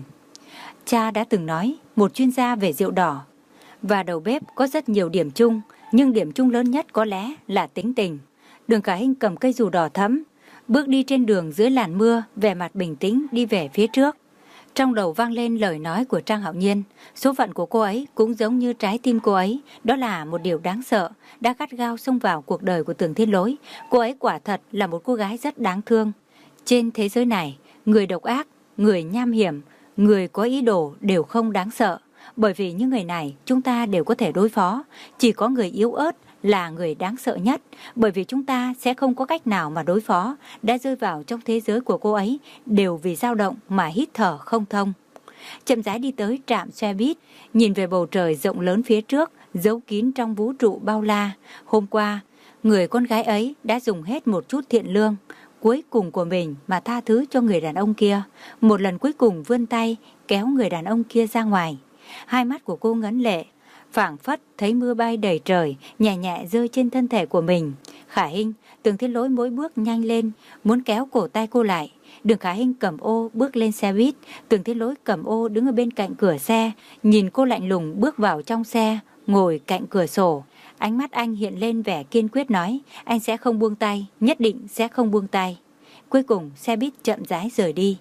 Cha đã từng nói, một chuyên gia về rượu đỏ và đầu bếp có rất nhiều điểm chung, nhưng điểm chung lớn nhất có lẽ là tính tình. Đường Khả Hinh cầm cây dù đỏ thẫm, bước đi trên đường dưới làn mưa, vẻ mặt bình tĩnh đi về phía trước. Trong đầu vang lên lời nói của Trang Hạo Nhiên, số phận của cô ấy cũng giống như trái tim cô ấy, đó là một điều đáng sợ, đã gắt gao xông vào cuộc đời của Tưởng Thiên Lỗi. Cô ấy quả thật là một cô gái rất đáng thương. Trên thế giới này, người độc ác, người nham hiểm, người có ý đồ đều không đáng sợ, bởi vì những người này chúng ta đều có thể đối phó, chỉ có người yếu ớt là người đáng sợ nhất, bởi vì chúng ta sẽ không có cách nào mà đối phó. Đã rơi vào trong thế giới của cô ấy đều vì dao động mà hít thở không thông. Chậm rãi đi tới trạm xe buýt, nhìn về bầu trời rộng lớn phía trước, giấu kín trong vũ trụ bao la. Hôm qua, người con gái ấy đã dùng hết một chút thiện lương cuối cùng của mình mà tha thứ cho người đàn ông kia, một lần cuối cùng vươn tay kéo người đàn ông kia ra ngoài. Hai mắt của cô ngấn lệ, phảng phất thấy mưa bay đầy trời, nhẹ nhẹ rơi trên thân thể của mình. Khả Hinh, Tưởng Thiên Lỗi mỗi bước nhanh lên, muốn kéo cổ tay cô lại. Đường Khả Hinh cầm ô bước lên xe buýt, Tưởng Thiên Lỗi cầm ô đứng ở bên cạnh cửa xe, nhìn cô lạnh lùng bước vào trong xe, ngồi cạnh cửa sổ. Ánh mắt anh hiện lên vẻ kiên quyết nói, anh sẽ không buông tay, nhất định sẽ không buông tay. Cuối cùng xe buýt chậm rãi rời đi.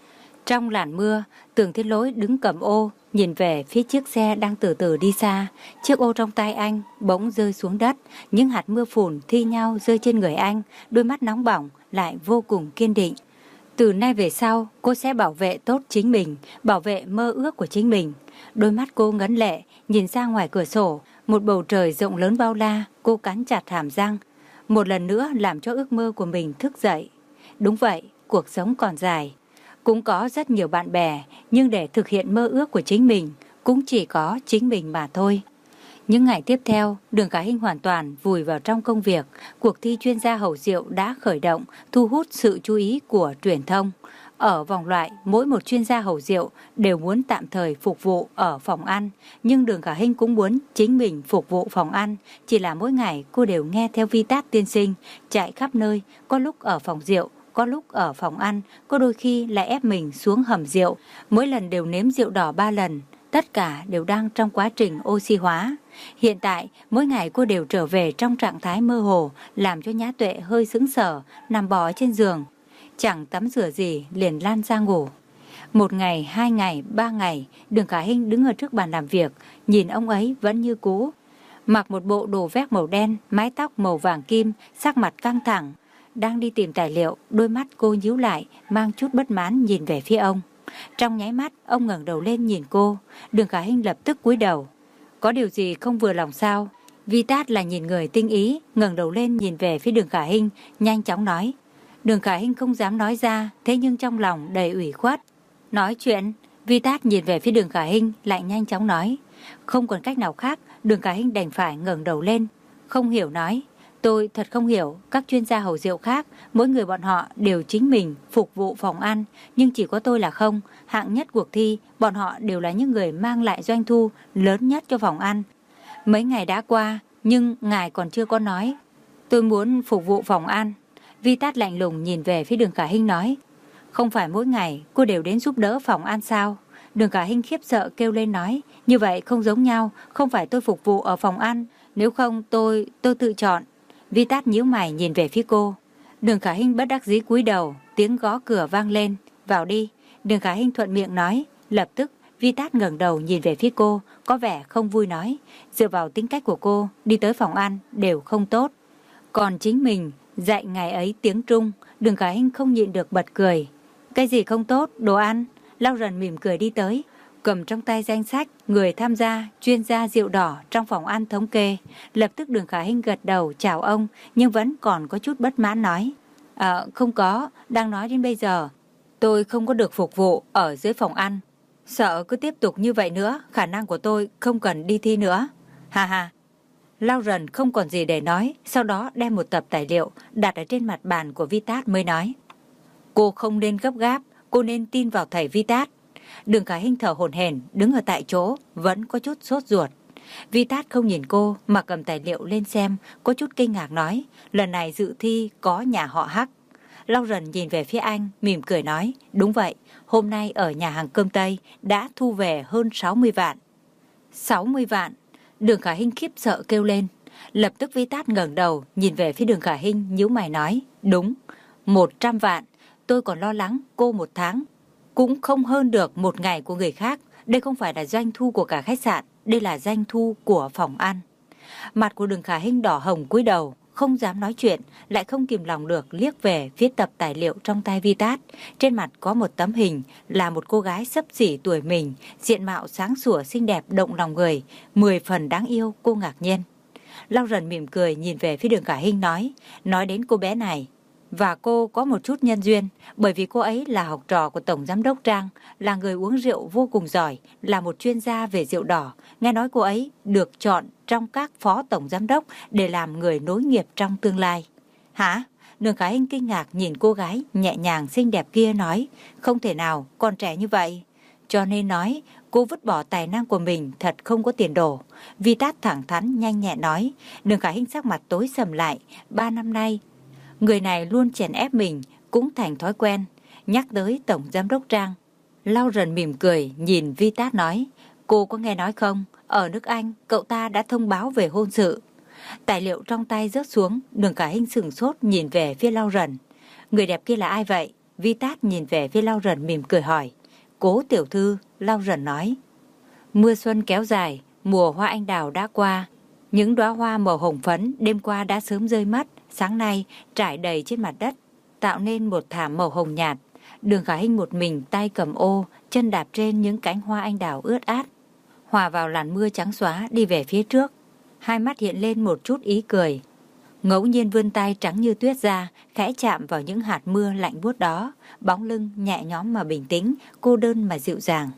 Trong làn mưa, Tưởng Thiên Lỗi đứng cầm ô, nhìn về phía chiếc xe đang từ từ đi xa. Chiếc ô trong tay anh bỗng rơi xuống đất, những hạt mưa phùn thi nhau rơi trên người anh, đôi mắt nóng bỏng lại vô cùng kiên định. Từ nay về sau, cô sẽ bảo vệ tốt chính mình, bảo vệ mơ ước của chính mình. Đôi mắt cô ngấn lệ, nhìn ra ngoài cửa sổ, một bầu trời rộng lớn bao la, cô cắn chặt hàm răng, một lần nữa làm cho ước mơ của mình thức dậy. Đúng vậy, cuộc sống còn dài. Cũng có rất nhiều bạn bè, nhưng để thực hiện mơ ước của chính mình, cũng chỉ có chính mình mà thôi. Những ngày tiếp theo, Đường Khả Hinh hoàn toàn vùi vào trong công việc. Cuộc thi chuyên gia hầu rượu đã khởi động, thu hút sự chú ý của truyền thông. Ở vòng loại, mỗi một chuyên gia hầu rượu đều muốn tạm thời phục vụ ở phòng ăn. Nhưng Đường Khả Hinh cũng muốn chính mình phục vụ phòng ăn. Chỉ là mỗi ngày cô đều nghe theo Vi Tát tiên sinh, chạy khắp nơi, có lúc ở phòng rượu, có lúc ở phòng ăn, có đôi khi lại ép mình xuống hầm rượu. Mỗi lần đều nếm rượu đỏ ba lần, tất cả đều đang trong quá trình oxy hóa. Hiện tại, mỗi ngày cô đều trở về trong trạng thái mơ hồ, làm cho Nhã Tuệ hơi sững sờ, nằm bò trên giường. Chẳng tắm rửa gì, liền lan ra ngủ. Một ngày, hai ngày, ba ngày, Đường Khả Hinh đứng ở trước bàn làm việc, nhìn ông ấy vẫn như cũ. Mặc một bộ đồ vest màu đen, mái tóc màu vàng kim, sắc mặt căng thẳng. Đang đi tìm tài liệu, đôi mắt cô nhíu lại, mang chút bất mãn nhìn về phía ông. Trong nháy mắt, ông ngẩng đầu lên nhìn cô. Đường Khả Hinh lập tức cúi đầu. Có điều gì không vừa lòng sao? Vi Tát là nhìn người tinh ý, ngẩng đầu lên nhìn về phía Đường Khả Hinh, nhanh chóng nói. Đường Khả Hinh không dám nói ra, thế nhưng trong lòng đầy ủy khuất. Nói chuyện, Vi Tát nhìn về phía Đường Khả Hinh, lại nhanh chóng nói. Không còn cách nào khác, Đường Khả Hinh đành phải ngẩng đầu lên. Không hiểu nói. Tôi thật không hiểu, các chuyên gia hầu rượu khác, mỗi người bọn họ đều chính mình phục vụ phòng ăn, nhưng chỉ có tôi là không. Hạng nhất cuộc thi, bọn họ đều là những người mang lại doanh thu lớn nhất cho phòng ăn. Mấy ngày đã qua, nhưng ngài còn chưa có nói. Tôi muốn phục vụ phòng ăn. Vi Tát lạnh lùng nhìn về phía Đường Khả Hinh nói. Không phải mỗi ngày cô đều đến giúp đỡ phòng ăn sao? Đường Khả Hinh khiếp sợ kêu lên nói. Như vậy không giống nhau, không phải tôi phục vụ ở phòng ăn, nếu không tôi, tôi tự chọn. Vi Tát nhíu mày nhìn về phía cô. Đường Khả Hinh bất đắc dĩ cúi đầu, tiếng gõ cửa vang lên. Vào đi. Đường Khả Hinh thuận miệng nói. Lập tức Vi Tát ngẩng đầu nhìn về phía cô, có vẻ không vui nói. Dựa vào tính cách của cô, đi tới phòng ăn đều không tốt. Còn chính mình dạy ngày ấy tiếng Trung. Đường Khả Hinh không nhịn được bật cười. Cái gì không tốt? Đồ ăn. Lau Rần mỉm cười đi tới, cầm trong tay danh sách người tham gia chuyên gia rượu đỏ trong phòng ăn thống kê. Lập tức Đường Khả Hinh gật đầu chào ông, nhưng vẫn còn có chút bất mãn nói. À, không có, đang nói đến bây giờ. Tôi không có được phục vụ ở dưới phòng ăn. Sợ cứ tiếp tục như vậy nữa, khả năng của tôi không cần đi thi nữa. Ha ha. Lau Rần không còn gì để nói, sau đó đem một tập tài liệu đặt ở trên mặt bàn của Vi Tát mới nói. Cô không nên gấp gáp, cô nên tin vào thầy Vi Tát. Đường Khả Hinh thở hổn hển đứng ở tại chỗ, vẫn có chút sốt ruột. Vi Tát không nhìn cô mà cầm tài liệu lên xem, có chút kinh ngạc nói, lần này dự thi có nhà họ Hắc. Lau Rần nhìn về phía anh, mỉm cười nói, đúng vậy, hôm nay ở nhà hàng cơm Tây đã thu về hơn sáu mươi vạn. sáu mươi vạn? Đường Khả Hinh khiếp sợ kêu lên. Lập tức Vi Tát ngẩng đầu, nhìn về phía Đường Khả Hinh, nhíu mày nói, đúng, một trăm vạn. Tôi còn lo lắng cô một tháng cũng không hơn được một ngày của người khác. Đây không phải là doanh thu của cả khách sạn, đây là doanh thu của phòng ăn. Mặt của Đường Khả Hinh đỏ hồng cúi đầu, không dám nói chuyện, lại không kìm lòng được liếc về phía tập tài liệu trong tay Vi Tát. Trên mặt có một tấm hình là một cô gái xấp xỉ tuổi mình, diện mạo sáng sủa xinh đẹp động lòng người, mười phần đáng yêu. Cô ngạc nhiên. Lau Rần mỉm cười nhìn về phía Đường Khả Hinh nói, nói đến cô bé này và cô có một chút nhân duyên, bởi vì cô ấy là học trò của Tổng Giám đốc Trang, là người uống rượu vô cùng giỏi, là một chuyên gia về rượu đỏ. Nghe nói cô ấy được chọn trong các phó Tổng Giám đốc để làm người nối nghiệp trong tương lai. Hả? Đường Khả Hinh kinh ngạc nhìn cô gái nhẹ nhàng xinh đẹp kia nói, không thể nào, còn trẻ như vậy. Cho nên nói, cô vứt bỏ tài năng của mình thật không có tiền đồ. Vi Tát thẳng thắn nhanh nhẹn nói. Đường Khả Hinh sắc mặt tối sầm lại. Ba năm nay, người này luôn chèn ép mình, cũng thành thói quen. Nhắc tới Tổng Giám đốc Trang, Lau Rần mỉm cười nhìn Vi Tát nói, cô có nghe nói không, ở nước Anh cậu ta đã thông báo về hôn sự. Tài liệu trong tay rớt xuống, Đường Khả Hinh sửng sốt nhìn về phía Lau Rần. Người đẹp kia là ai vậy? Vi Tát nhìn về phía Lau Rần mỉm cười hỏi. Cố tiểu thư. Lau Rần nói. Mưa xuân kéo dài, mùa hoa anh đào đã qua. Những đóa hoa màu hồng phấn đêm qua đã sớm rơi mất, sáng nay trải đầy trên mặt đất, tạo nên một thảm màu hồng nhạt. Đường Khả Hinh một mình tay cầm ô, chân đạp trên những cánh hoa anh đào ướt át, hòa vào làn mưa trắng xóa đi về phía trước. Hai mắt hiện lên một chút ý cười. Ngẫu nhiên vươn tay trắng như tuyết ra, khẽ chạm vào những hạt mưa lạnh buốt đó, bóng lưng nhẹ nhõm mà bình tĩnh, cô đơn mà dịu dàng.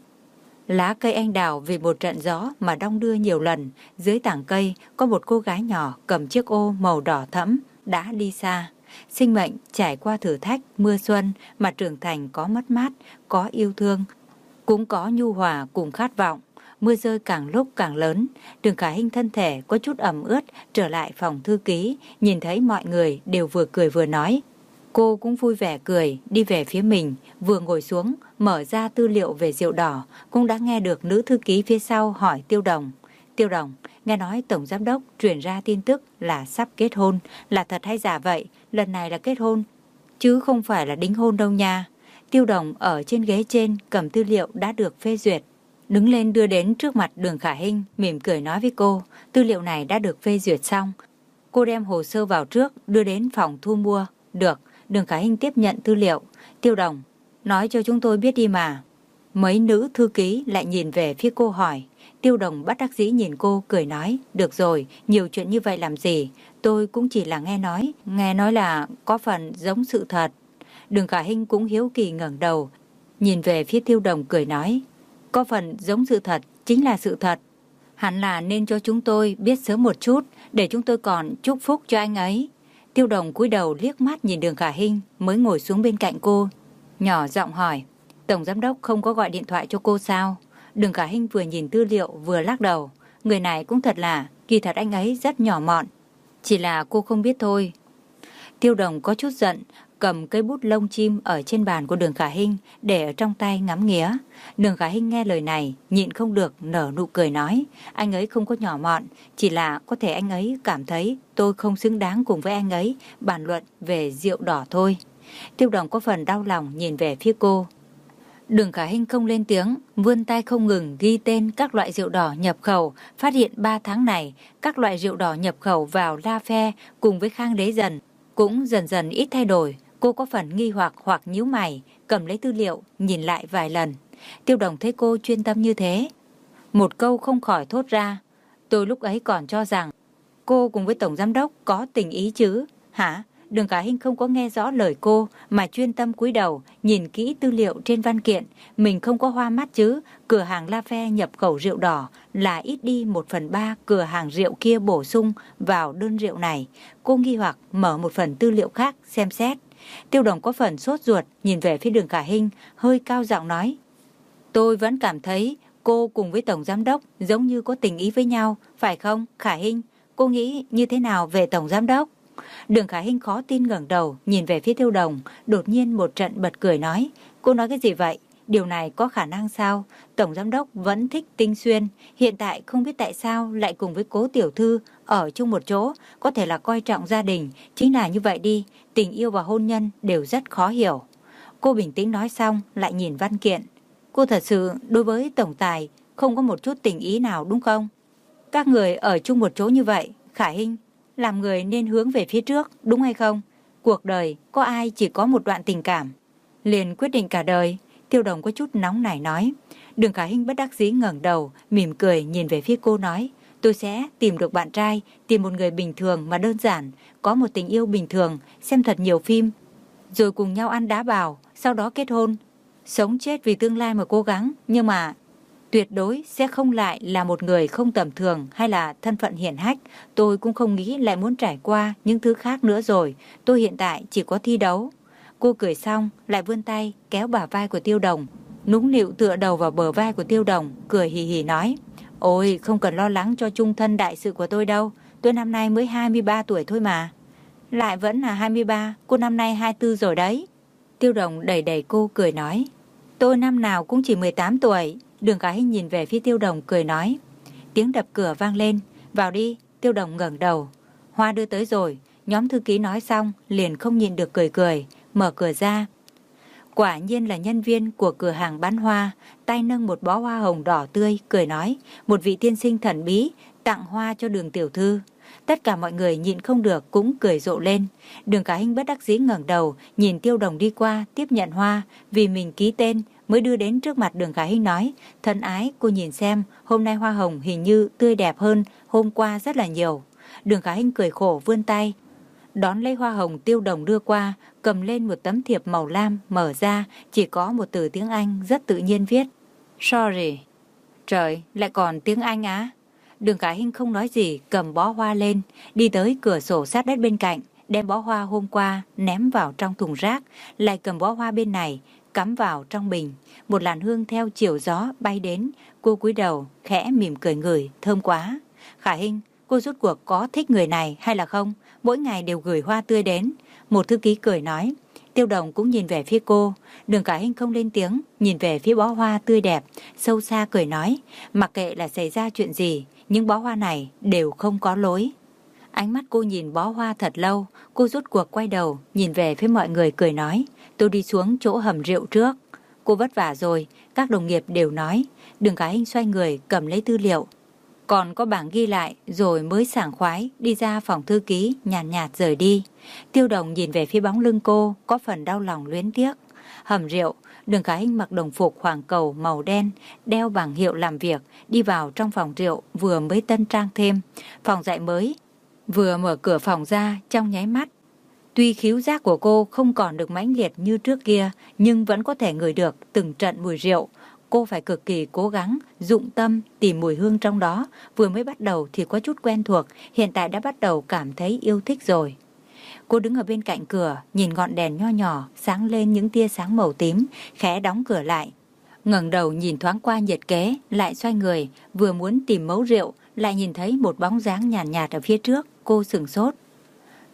Lá cây anh đào vì một trận gió mà đong đưa nhiều lần, dưới tảng cây có một cô gái nhỏ cầm chiếc ô màu đỏ thẫm đã đi xa. Sinh mệnh trải qua thử thách mưa xuân mà trưởng thành có mất mát, có yêu thương, cũng có nhu hòa cùng khát vọng. Mưa rơi càng lúc càng lớn, Đường Khả Hinh thân thể có chút ẩm ướt, trở lại phòng thư ký, nhìn thấy mọi người đều vừa cười vừa nói. Cô cũng vui vẻ cười, đi về phía mình, vừa ngồi xuống, mở ra tư liệu về rượu đỏ, cũng đã nghe được nữ thư ký phía sau hỏi Tiêu Đồng. Tiêu Đồng, nghe nói Tổng Giám đốc truyền ra tin tức là sắp kết hôn, là thật hay giả vậy? Lần này là kết hôn, chứ không phải là đính hôn đâu nha. Tiêu Đồng ở trên ghế trên cầm tư liệu đã được phê duyệt, đứng lên đưa đến trước mặt Đường Khả Hinh, mỉm cười nói với cô, tư liệu này đã được phê duyệt xong. Cô đem hồ sơ vào trước, đưa đến phòng thu mua. Được. Đường Khả Hinh tiếp nhận tư liệu. Tiêu Đồng, nói cho chúng tôi biết đi mà. Mấy nữ thư ký lại nhìn về phía cô hỏi. Tiêu Đồng bất đắc dĩ nhìn cô, cười nói, được rồi, nhiều chuyện như vậy làm gì, tôi cũng chỉ là nghe nói, nghe nói là có phần giống sự thật. Đường Khả Hinh cũng hiếu kỳ ngẩng đầu, nhìn về phía Tiêu Đồng cười nói, có phần giống sự thật, chính là sự thật. Hẳn là nên cho chúng tôi biết sớm một chút, để chúng tôi còn chúc phúc cho anh ấy. Tiêu Đồng cúi đầu liếc mắt nhìn Đường Khả Hinh, mới ngồi xuống bên cạnh cô, nhỏ giọng hỏi, Tổng Giám đốc không có gọi điện thoại cho cô sao? Đường Khả Hinh vừa nhìn tư liệu vừa lắc đầu, người này cũng thật là, kỳ thật anh ấy rất nhỏ mọn, chỉ là cô không biết thôi. Tiêu Đồng có chút giận, cầm cây bút lông chim ở trên bàn của Đường Khả Hinh để ở trong tay ngắm nghía. Đường Khả Hinh nghe lời này, nhịn không được nở nụ cười nói, anh ấy không có nhỏ mọn, chỉ là có thể anh ấy cảm thấy tôi không xứng đáng cùng với anh ấy bàn luận về rượu đỏ thôi. Tiêu Đồng có phần đau lòng nhìn về phía cô. Đường Khả Hinh không lên tiếng, vươn tay không ngừng ghi tên các loại rượu đỏ nhập khẩu, phát hiện ba tháng này, các loại rượu đỏ nhập khẩu vào La Phe cùng với Khang Đế Dần cũng dần dần ít thay đổi. Cô có phần nghi hoặc hoặc nhíu mày, cầm lấy tư liệu, nhìn lại vài lần. Tiêu Đồng thấy cô chuyên tâm như thế, một câu không khỏi thốt ra, tôi lúc ấy còn cho rằng cô cùng với Tổng Giám đốc có tình ý chứ. Hả? Đường Khả Hinh không có nghe rõ lời cô mà chuyên tâm cúi đầu nhìn kỹ tư liệu trên văn kiện. Mình không có hoa mắt chứ. Cửa hàng La Phe nhập khẩu rượu đỏ là ít đi một phần ba cửa hàng rượu kia bổ sung vào đơn rượu này. Cô nghi hoặc mở một phần tư liệu khác xem xét. Tiêu Đồng có phần sốt ruột nhìn về phía Đường Khả Hinh, hơi cao giọng nói, tôi vẫn cảm thấy cô cùng với Tổng Giám đốc giống như có tình ý với nhau, phải không Khả Hinh? Cô nghĩ như thế nào về Tổng Giám đốc? Đường Khả Hinh khó tin ngẩng đầu nhìn về phía Tiêu Đồng, đột nhiên một trận bật cười nói, cô nói cái gì vậy? Điều này có khả năng sao? Tổng Giám đốc vẫn thích Tinh Xuyên, hiện tại không biết tại sao lại cùng với Cố tiểu thư ở chung một chỗ, có thể là coi trọng gia đình, chính là như vậy đi, tình yêu và hôn nhân đều rất khó hiểu. Cô bình tĩnh nói xong lại nhìn văn kiện. Cô thật sự đối với tổng tài không có một chút tình ý nào đúng không? Các người ở chung một chỗ như vậy, Khả Hinh, làm người nên hướng về phía trước, đúng hay không? Cuộc đời có ai chỉ có một đoạn tình cảm liền quyết định cả đời? Tiêu Đồng có chút nóng nảy nói. Đường Khả Hinh bất đắc dĩ ngẩng đầu, mỉm cười nhìn về phía cô nói, tôi sẽ tìm được bạn trai, tìm một người bình thường mà đơn giản, có một tình yêu bình thường, xem thật nhiều phim, rồi cùng nhau ăn đá bào, sau đó kết hôn, sống chết vì tương lai mà cố gắng, nhưng mà tuyệt đối sẽ không lại là một người không tầm thường hay là thân phận hiển hách. Tôi cũng không nghĩ lại muốn trải qua những thứ khác nữa rồi. Tôi hiện tại chỉ có thi đấu. Cô cười xong lại vươn tay kéo bả vai của Tiêu Đồng, nũng nịu tựa đầu vào bờ vai của Tiêu Đồng, cười hì hì nói, ôi không cần lo lắng cho chung thân đại sự của tôi đâu. Tôi năm nay mới hai mươi ba tuổi thôi mà. Lại vẫn là hai mươi ba, cô năm nay hai mươi tư rồi đấy. Tiêu Đồng đẩy đẩy cô cười nói, tôi năm nào cũng chỉ mười tám tuổi. Đường Khả Hinh nhìn về phía Tiêu Đồng cười nói. Tiếng đập cửa vang lên, vào đi. Tiêu Đồng ngẩng đầu, hoa đưa tới rồi. Nhóm thư ký nói xong liền không nhìn được cười cười, mở cửa ra. Quả nhiên là nhân viên của cửa hàng bán hoa, tay nâng một bó hoa hồng đỏ tươi, cười nói, một vị tiên sinh thần bí tặng hoa cho Đường tiểu thư. Tất cả mọi người nhịn không được cũng cười rộ lên. Đường Khả Hinh bất đắc dĩ ngẩng đầu nhìn Tiêu Đồng đi qua tiếp nhận hoa, vì mình ký tên mới đưa đến trước mặt Đường Khả Hinh nói, thân ái cô nhìn xem, hôm nay hoa hồng hình như tươi đẹp hơn hôm qua rất là nhiều. Đường Khả Hinh cười khổ vươn tay đón lấy hoa hồng Tiêu Đồng đưa qua, cầm lên một tấm thiệp màu lam, mở ra chỉ có một từ tiếng Anh rất tự nhiên viết, sorry. Trời, lại còn tiếng Anh á? Đường Khả Hinh không nói gì, cầm bó hoa lên, đi tới cửa sổ sát đất bên cạnh, đem bó hoa hôm qua ném vào trong thùng rác, lại cầm bó hoa bên này cắm vào trong bình. Một làn hương theo chiều gió bay đến, cô cúi đầu khẽ mỉm cười ngửi, thơm quá. Khả Hinh, cô rốt cuộc có thích người này hay là không? Mỗi ngày đều gửi hoa tươi đến. Một thư ký cười nói. Tiêu Đồng cũng nhìn về phía cô. Đường Khả Hinh không lên tiếng, nhìn về phía bó hoa tươi đẹp, sâu xa cười nói, mặc kệ là xảy ra chuyện gì, những bó hoa này đều không có lỗi. Ánh mắt cô nhìn bó hoa thật lâu, cô rút cuộc quay đầu, nhìn về phía mọi người cười nói, tôi đi xuống chỗ hầm rượu trước. Cô vất vả rồi, các đồng nghiệp đều nói. Đường Khả Hinh xoay người cầm lấy tư liệu, còn có bảng ghi lại, rồi mới sảng khoái đi ra phòng thư ký, nhàn nhạt, nhạt rời đi. Tiêu Đồng nhìn về phía bóng lưng cô, có phần đau lòng luyến tiếc. Hầm rượu, Đường Khả Hinh mặc đồng phục hoàng cầu màu đen, đeo bảng hiệu làm việc, đi vào trong phòng rượu vừa mới tân trang thêm. Phòng dạy mới, vừa mở cửa phòng ra trong nháy mắt. Tuy khứu giác của cô không còn được mãnh liệt như trước kia, nhưng vẫn có thể ngửi được từng trận mùi rượu. Cô phải cực kỳ cố gắng, dụng tâm tìm mùi hương trong đó. Vừa mới bắt đầu thì có chút quen thuộc, hiện tại đã bắt đầu cảm thấy yêu thích rồi. Cô đứng ở bên cạnh cửa, nhìn ngọn đèn nho nhỏ sáng lên những tia sáng màu tím, khẽ đóng cửa lại. Ngẩng đầu nhìn thoáng qua nhiệt kế, lại xoay người, vừa muốn tìm mấu rượu, lại nhìn thấy một bóng dáng nhàn nhạt, nhạt ở phía trước. Cô sửng sốt.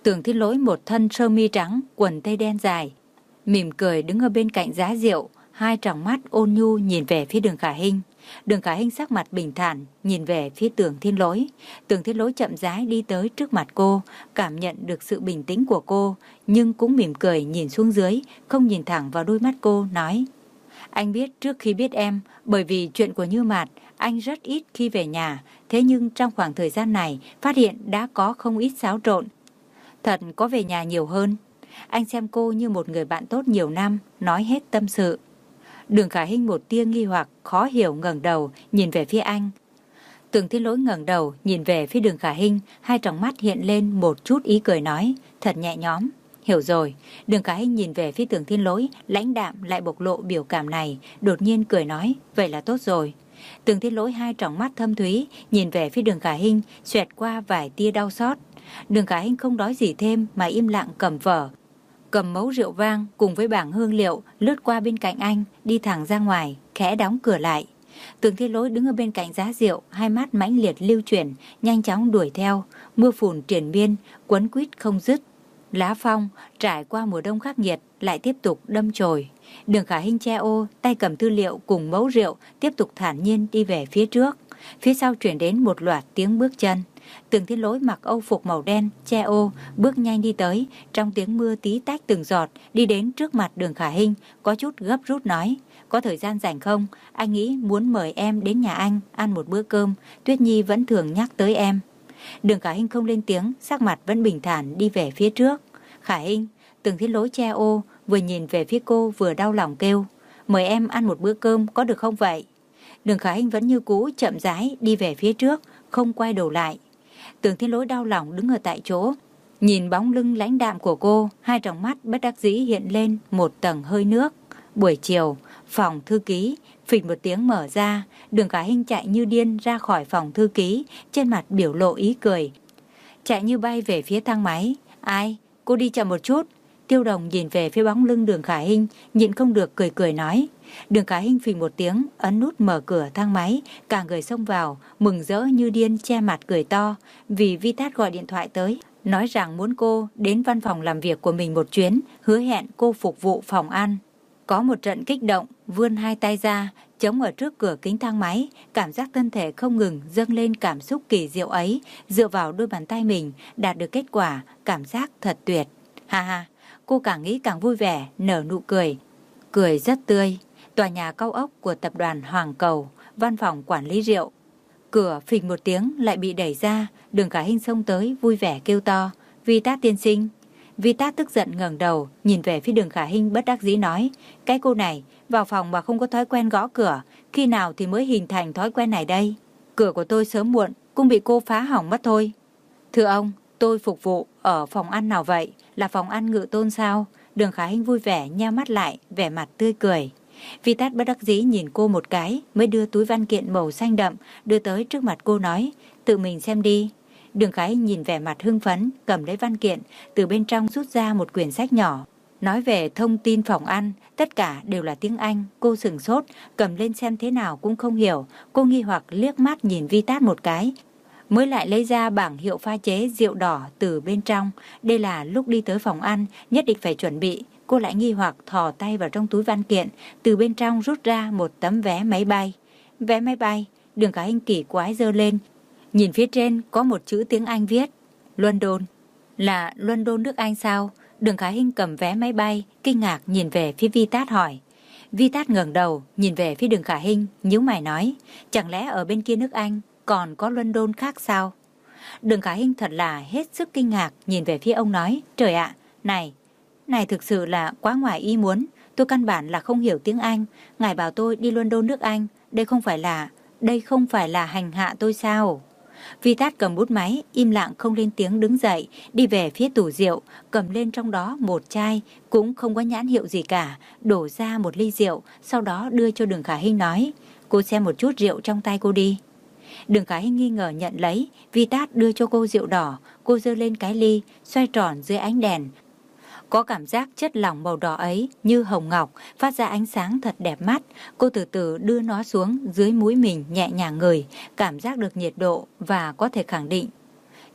Tưởng Thiên Lỗi một thân sơ mi trắng, quần tây đen dài, mỉm cười đứng ở bên cạnh giá rượu, hai tròng mắt ôn nhu nhìn về phía Đường Khả Hinh. Đường Khả Hinh sắc mặt bình thản nhìn về phía Tưởng Thiên Lỗi. Tưởng Thiên Lỗi chậm rãi đi tới trước mặt cô, cảm nhận được sự bình tĩnh của cô, nhưng cũng mỉm cười nhìn xuống dưới, không nhìn thẳng vào đôi mắt cô, nói: Anh biết trước khi biết em, bởi vì chuyện của Như Mạt, anh rất ít khi về nhà, thế nhưng trong khoảng thời gian này phát hiện đã có không ít xáo trộn. Thật có về nhà nhiều hơn. Anh xem cô như một người bạn tốt nhiều năm, nói hết tâm sự. Đường Khả Hinh một tia nghi hoặc khó hiểu ngẩng đầu nhìn về phía anh. Tưởng Thiên Lỗi ngẩng đầu nhìn về phía Đường Khả Hinh, hai tròng mắt hiện lên một chút ý cười, nói thật nhẹ nhõm: Hiểu rồi. Đường Khả Hinh nhìn về phía Tưởng Thiên Lỗi, lãnh đạm lại bộc lộ biểu cảm này, đột nhiên cười nói: Vậy là tốt rồi. Tưởng Thiên Lỗi hai tròng mắt thâm thúy nhìn về phía Đường Khả Hinh, xoẹt qua vài tia đau xót. Đường Khả Hinh không nói gì thêm mà im lặng cầm vở, cầm mấu rượu vang cùng với bảng hương liệu, lướt qua bên cạnh anh, đi thẳng ra ngoài, khẽ đóng cửa lại. Tưởng Thiên Lỗi đứng ở bên cạnh giá rượu, hai mắt mãnh liệt lưu chuyển, nhanh chóng đuổi theo. Mưa phùn triền miên, quấn quýt không dứt. Lá phong trải qua mùa đông khắc nghiệt lại tiếp tục đâm chồi. Đường Khả Hinh che ô, tay cầm tư liệu cùng mấu rượu, tiếp tục thản nhiên đi về phía trước. Phía sau chuyển đến một loạt tiếng bước chân. Tưởng Thiên Lỗi mặc âu phục màu đen, che ô, bước nhanh đi tới, trong tiếng mưa tí tách từng giọt, đi đến trước mặt Đường Khả Hinh, có chút gấp rút nói: Có thời gian rảnh không? Anh nghĩ muốn mời em đến nhà anh ăn một bữa cơm, Tuyết Nhi vẫn thường nhắc tới em. Đường Khả Hinh không lên tiếng, sắc mặt vẫn bình thản đi về phía trước. Khả Hinh. Tưởng Thiên Lỗi che ô, vừa nhìn về phía cô vừa đau lòng kêu: Mời em ăn một bữa cơm có được không vậy? Đường Khả Hinh vẫn như cũ chậm rãi đi về phía trước, không quay đầu lại. Tưởng Thiên Lỗi đau lòng đứng ở tại chỗ, nhìn bóng lưng lãnh đạm của cô, hai tròng mắt bất đắc dĩ hiện lên một tầng hơi nước. Buổi chiều, phòng thư ký phịch một tiếng mở ra, Đường Khả Hinh chạy như điên ra khỏi phòng thư ký, trên mặt biểu lộ ý cười, chạy như bay về phía thang máy. Ai? Cô đi chậm một chút. Tiêu Đồng nhìn về phía bóng lưng Đường Khả Hinh, nhịn không được cười cười nói. Đường Khả Hinh phì một tiếng, ấn nút mở cửa thang máy, cả người xông vào, mừng rỡ như điên, che mặt cười to, vì Vi Tát gọi điện thoại tới, nói rằng muốn cô đến văn phòng làm việc của mình một chuyến, hứa hẹn cô phục vụ phòng ăn. Có một trận kích động, vươn hai tay ra, chống ở trước cửa kính thang máy, cảm giác thân thể không ngừng dâng lên cảm xúc kỳ diệu ấy, dựa vào đôi bàn tay mình, đạt được kết quả, cảm giác thật tuyệt. Ha ha, cô càng nghĩ càng vui vẻ, nở nụ cười, cười rất tươi. Tòa nhà cao ốc của tập đoàn Hoàng Cầu, văn phòng quản lý rượu. Cửa phịch một tiếng lại bị đẩy ra, Đường Khả Hinh xông tới vui vẻ kêu to: Vi Tát tiên sinh. Vi Tát tức giận ngẩng đầu, nhìn về phía Đường Khả Hinh bất đắc dĩ nói: Cái cô này, vào phòng mà không có thói quen gõ cửa, khi nào thì mới hình thành thói quen này đây? Cửa của tôi sớm muộn cũng bị cô phá hỏng mất thôi. Thưa ông, tôi phục vụ ở phòng ăn nào vậy? Là phòng ăn Ngự Tôn sao? Đường Khả Hinh vui vẻ nheo mắt lại, vẻ mặt tươi cười. Vi Tát bất đắc dĩ nhìn cô một cái, mới đưa túi văn kiện màu xanh đậm đưa tới trước mặt cô, nói: Tự mình xem đi. Đường Khả Hinh nhìn vẻ mặt hưng phấn, cầm lấy văn kiện, từ bên trong rút ra một quyển sách nhỏ, nói về thông tin phòng ăn, tất cả đều là tiếng Anh. Cô sửng sốt, cầm lên xem thế nào cũng không hiểu. Cô nghi hoặc liếc mắt nhìn Vi Tát một cái, mới lại lấy ra bảng hiệu pha chế rượu đỏ từ bên trong. Đây là lúc đi tới phòng ăn nhất định phải chuẩn bị. Cô lại nghi hoặc thò tay vào trong túi văn kiện, từ bên trong rút ra một tấm vé máy bay. Vé máy bay? Đường Khả Hinh kỳ quái giơ lên, nhìn phía trên có một chữ tiếng Anh viết London. Là London nước Anh sao? Đường Khả Hinh cầm vé máy bay, kinh ngạc nhìn về phía Vi Tát hỏi. Vi Tát ngẩng đầu nhìn về phía Đường Khả Hinh, nhíu mày nói: Chẳng lẽ ở bên kia nước Anh còn có London khác sao? Đường Khả Hinh thật là hết sức kinh ngạc nhìn về phía ông, nói: Trời ạ, này, này thực sự là quá ngoài ý muốn. Tôi căn bản là không hiểu tiếng Anh. Ngài bảo tôi đi London nước Anh, đây không phải là, đây không phải là hành hạ tôi sao? Vi Tát cầm bút máy, im lặng không lên tiếng đứng dậy, đi về phía tủ rượu, cầm lên trong đó một chai, cũng không có nhãn hiệu gì cả, đổ ra một ly rượu, sau đó đưa cho Đường Khả Hinh nói: Cô xem một chút rượu trong tay cô đi. Đường Khả Hinh nghi ngờ nhận lấy, Vi Tát đưa cho cô rượu đỏ, cô giơ lên cái ly, xoay tròn dưới ánh đèn. Có cảm giác chất lỏng màu đỏ ấy như hồng ngọc, phát ra ánh sáng thật đẹp mắt. Cô từ từ đưa nó xuống dưới mũi mình, nhẹ nhàng ngửi, cảm giác được nhiệt độ và có thể khẳng định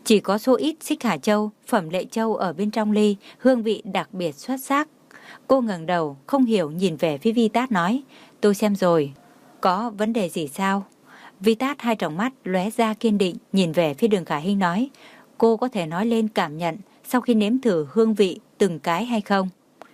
Chỉ có số ít xích Hà Châu, phẩm lệ châu ở bên trong ly, hương vị đặc biệt xuất sắc. Cô ngẩng đầu, không hiểu nhìn về phía Vi Tát nói, tôi xem rồi, có vấn đề gì sao? Vi Tát hai tròng mắt lóe ra kiên định, nhìn về phía Đường Khả Hinh nói, cô có thể nói lên cảm nhận sau khi nếm thử hương vị từng cái hay không?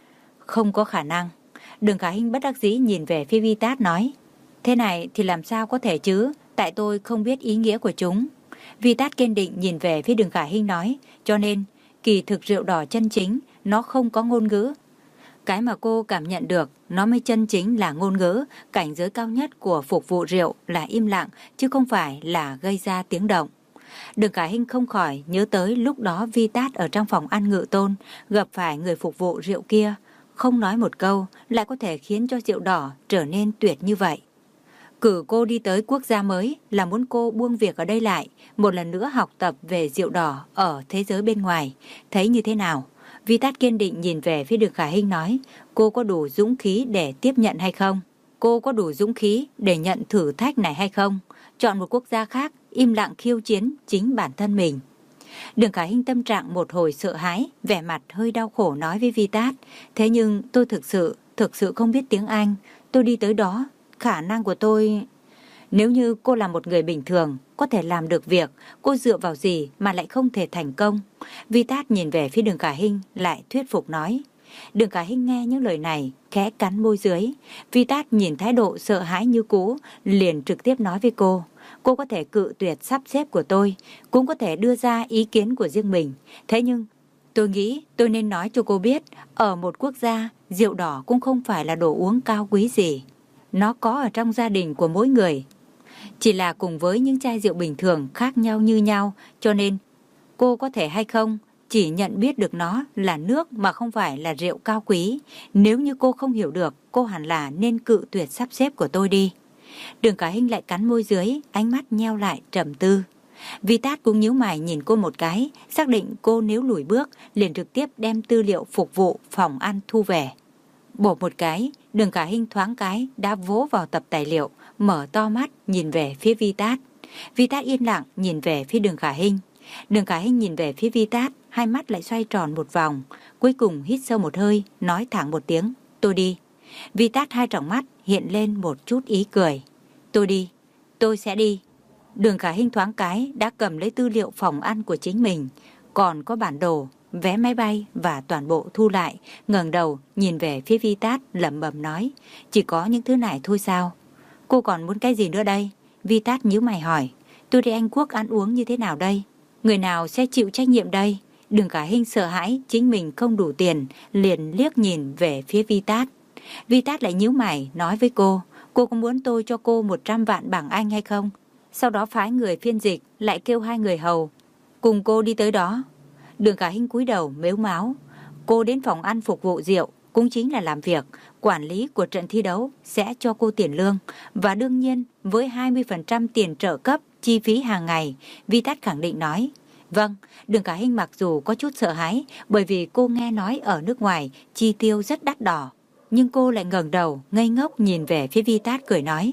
Không có khả năng. Đường Khả Hinh bất đắc dĩ nhìn về phía Vi Tát nói, thế này thì làm sao có thể chứ, tại tôi không biết ý nghĩa của chúng. Vi Tát kiên định nhìn về phía Đường Khả Hinh nói, cho nên kỳ thực rượu đỏ chân chính nó không có ngôn ngữ. Cái mà cô cảm nhận được nó mới chân chính là ngôn ngữ. Cảnh giới cao nhất của phục vụ rượu là im lặng, chứ không phải là gây ra tiếng động. Đường Khả Hinh không khỏi nhớ tới lúc đó Vi Tát ở trong phòng ăn Ngự Tôn gặp phải người phục vụ rượu kia, không nói một câu lại có thể khiến cho rượu đỏ trở nên tuyệt như vậy. Cử cô đi tới quốc gia mới là muốn cô buông việc ở đây lại, một lần nữa học tập về rượu đỏ ở thế giới bên ngoài. Thấy như thế nào? Vi Tát kiên định nhìn về phía Đường Khả Hinh nói, cô có đủ dũng khí để tiếp nhận hay không? Cô có đủ dũng khí để nhận thử thách này hay không? Chọn một quốc gia khác, im lặng khiêu chiến chính bản thân mình. Đường Khả Hinh tâm trạng một hồi sợ hãi, vẻ mặt hơi đau khổ nói với Vi Tát, thế nhưng tôi thực sự, thực sự không biết tiếng Anh. Tôi đi tới đó, khả năng của tôi... Nếu như cô là một người bình thường, có thể làm được việc, cô dựa vào gì mà lại không thể thành công? Vi Tát nhìn về phía Đường Khả Hinh lại thuyết phục nói. Đường Khả Hinh nghe những lời này, khẽ cắn môi dưới. Vi Tát nhìn thái độ sợ hãi như cũ, liền trực tiếp nói với cô. Cô có thể cự tuyệt sắp xếp của tôi, cũng có thể đưa ra ý kiến của riêng mình. Thế nhưng, tôi nghĩ tôi nên nói cho cô biết, ở một quốc gia, rượu đỏ cũng không phải là đồ uống cao quý gì. Nó có ở trong gia đình của mỗi người. Chỉ là cùng với những chai rượu bình thường khác nhau như nhau, cho nên cô có thể hay không chỉ nhận biết được nó là nước mà không phải là rượu cao quý. Nếu như cô không hiểu được, cô hẳn là nên cự tuyệt sắp xếp của tôi đi. Đường Khả Hinh lại cắn môi dưới, ánh mắt nheo lại trầm tư. Vi Tát cũng nhíu mày nhìn cô một cái, xác định cô nếu lùi bước, liền trực tiếp đem tư liệu phục vụ phòng ăn thu về. Bổ một cái, Đường Khả Hinh thoáng cái đã vỗ vào tập tài liệu, mở to mắt nhìn về phía Vi Tát. Vi Tát yên lặng nhìn về phía Đường Khả Hinh. Đường Khả Hinh nhìn về phía Vi Tát, hai mắt lại xoay tròn một vòng, cuối cùng hít sâu một hơi, nói thẳng một tiếng, tôi đi. Vi Tát hai tròng mắt hiện lên một chút ý cười. Tôi đi, tôi sẽ đi. Đường Khả Hinh thoáng cái đã cầm lấy tư liệu phòng ăn của chính mình, còn có bản đồ, vé máy bay và toàn bộ thu lại, ngẩng đầu nhìn về phía Vi Tát lẩm bẩm nói, chỉ có những thứ này thôi sao? Cô còn muốn cái gì nữa đây? Vi Tát nhíu mày hỏi, tôi đi Anh Quốc ăn uống như thế nào đây? Người nào sẽ chịu trách nhiệm đây? Đường Khả Hinh sợ hãi chính mình không đủ tiền, liền liếc nhìn về phía Vi Tát. Vi Tát lại nhíu mày nói với cô, cô có muốn tôi cho cô một trăm vạn bảng Anh hay không? Sau đó phái người phiên dịch, lại kêu hai người hầu cùng cô đi tới đó. Đường Khả Hinh cúi đầu mếu máo, cô đến phòng ăn phục vụ rượu cũng chính là làm việc, quản lý của trận thi đấu sẽ cho cô tiền lương, và đương nhiên với hai mươi phần trăm tiền trợ cấp chi phí hàng ngày. Vi Tát khẳng định nói. Vâng, Đường Khả Hinh mặc dù có chút sợ hãi, bởi vì cô nghe nói ở nước ngoài chi tiêu rất đắt đỏ, nhưng cô lại ngẩng đầu ngây ngốc nhìn về phía Vi Tát cười nói,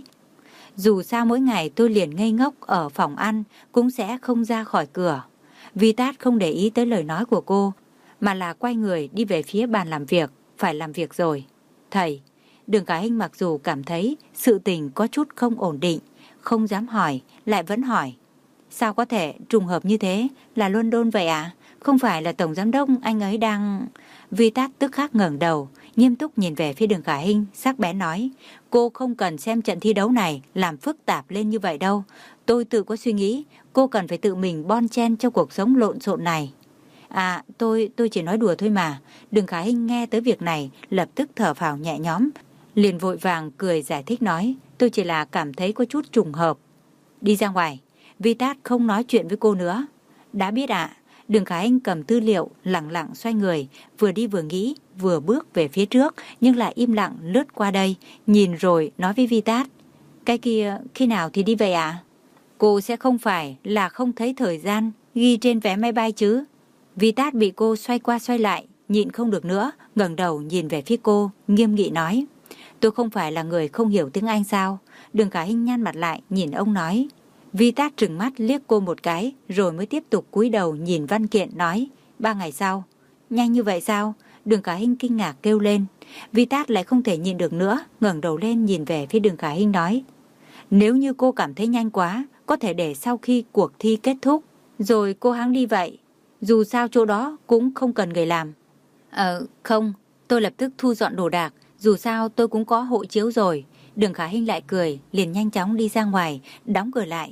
dù sao mỗi ngày tôi liền ngây ngốc ở phòng ăn, cũng sẽ không ra khỏi cửa. Vi Tát không để ý tới lời nói của cô, mà là quay người đi về phía bàn làm việc. Phải làm việc rồi. Thầy, Đường Khả Hinh mặc dù cảm thấy sự tình có chút không ổn định, không dám hỏi, lại vẫn hỏi. Sao có thể trùng hợp như thế? Là London vậy à? Không phải là tổng giám đốc anh ấy đang... Vi Tát tức khắc ngẩng đầu, nghiêm túc nhìn về phía Đường Khả Hinh, sắc bén nói, cô không cần xem trận thi đấu này làm phức tạp lên như vậy đâu. Tôi tự có suy nghĩ, cô cần phải tự mình bon chen trong cuộc sống lộn xộn này. À, tôi tôi chỉ nói đùa thôi mà. Đường Khả Hinh nghe tới việc này, lập tức thở phào nhẹ nhõm, liền vội vàng cười giải thích nói, tôi chỉ là cảm thấy có chút trùng hợp. Đi ra ngoài. Vi Tát không nói chuyện với cô nữa. Đã biết ạ. À. Đường Khả Hinh cầm tư liệu, lặng lặng xoay người, vừa đi vừa nghĩ, vừa bước về phía trước, nhưng lại im lặng lướt qua đây, nhìn rồi nói với Vi Tát, cái kia khi nào thì đi về ạ? À? Cô sẽ không phải là không thấy thời gian ghi trên vé máy bay chứ? Vi Tát bị cô xoay qua xoay lại, nhịn không được nữa, ngẩng đầu nhìn về phía cô, nghiêm nghị nói, tôi không phải là người không hiểu tiếng Anh sao? Đường Khả Hinh nhăn mặt lại, nhìn ông nói, Vi Tát trừng mắt liếc cô một cái, rồi mới tiếp tục cúi đầu nhìn văn kiện nói, ba ngày sau. Nhanh như vậy sao? Đường Khả Hinh kinh ngạc kêu lên. Vi Tát lại không thể nhịn được nữa, ngẩng đầu lên nhìn về phía Đường Khả Hinh nói, nếu như cô cảm thấy nhanh quá, có thể để sau khi cuộc thi kết thúc, rồi cô hãng đi vậy. Dù sao chỗ đó cũng không cần người làm. Ờ, không, tôi lập tức thu dọn đồ đạc, dù sao tôi cũng có hộ chiếu rồi. Đường Khả Hinh lại cười, liền nhanh chóng đi ra ngoài, đóng cửa lại.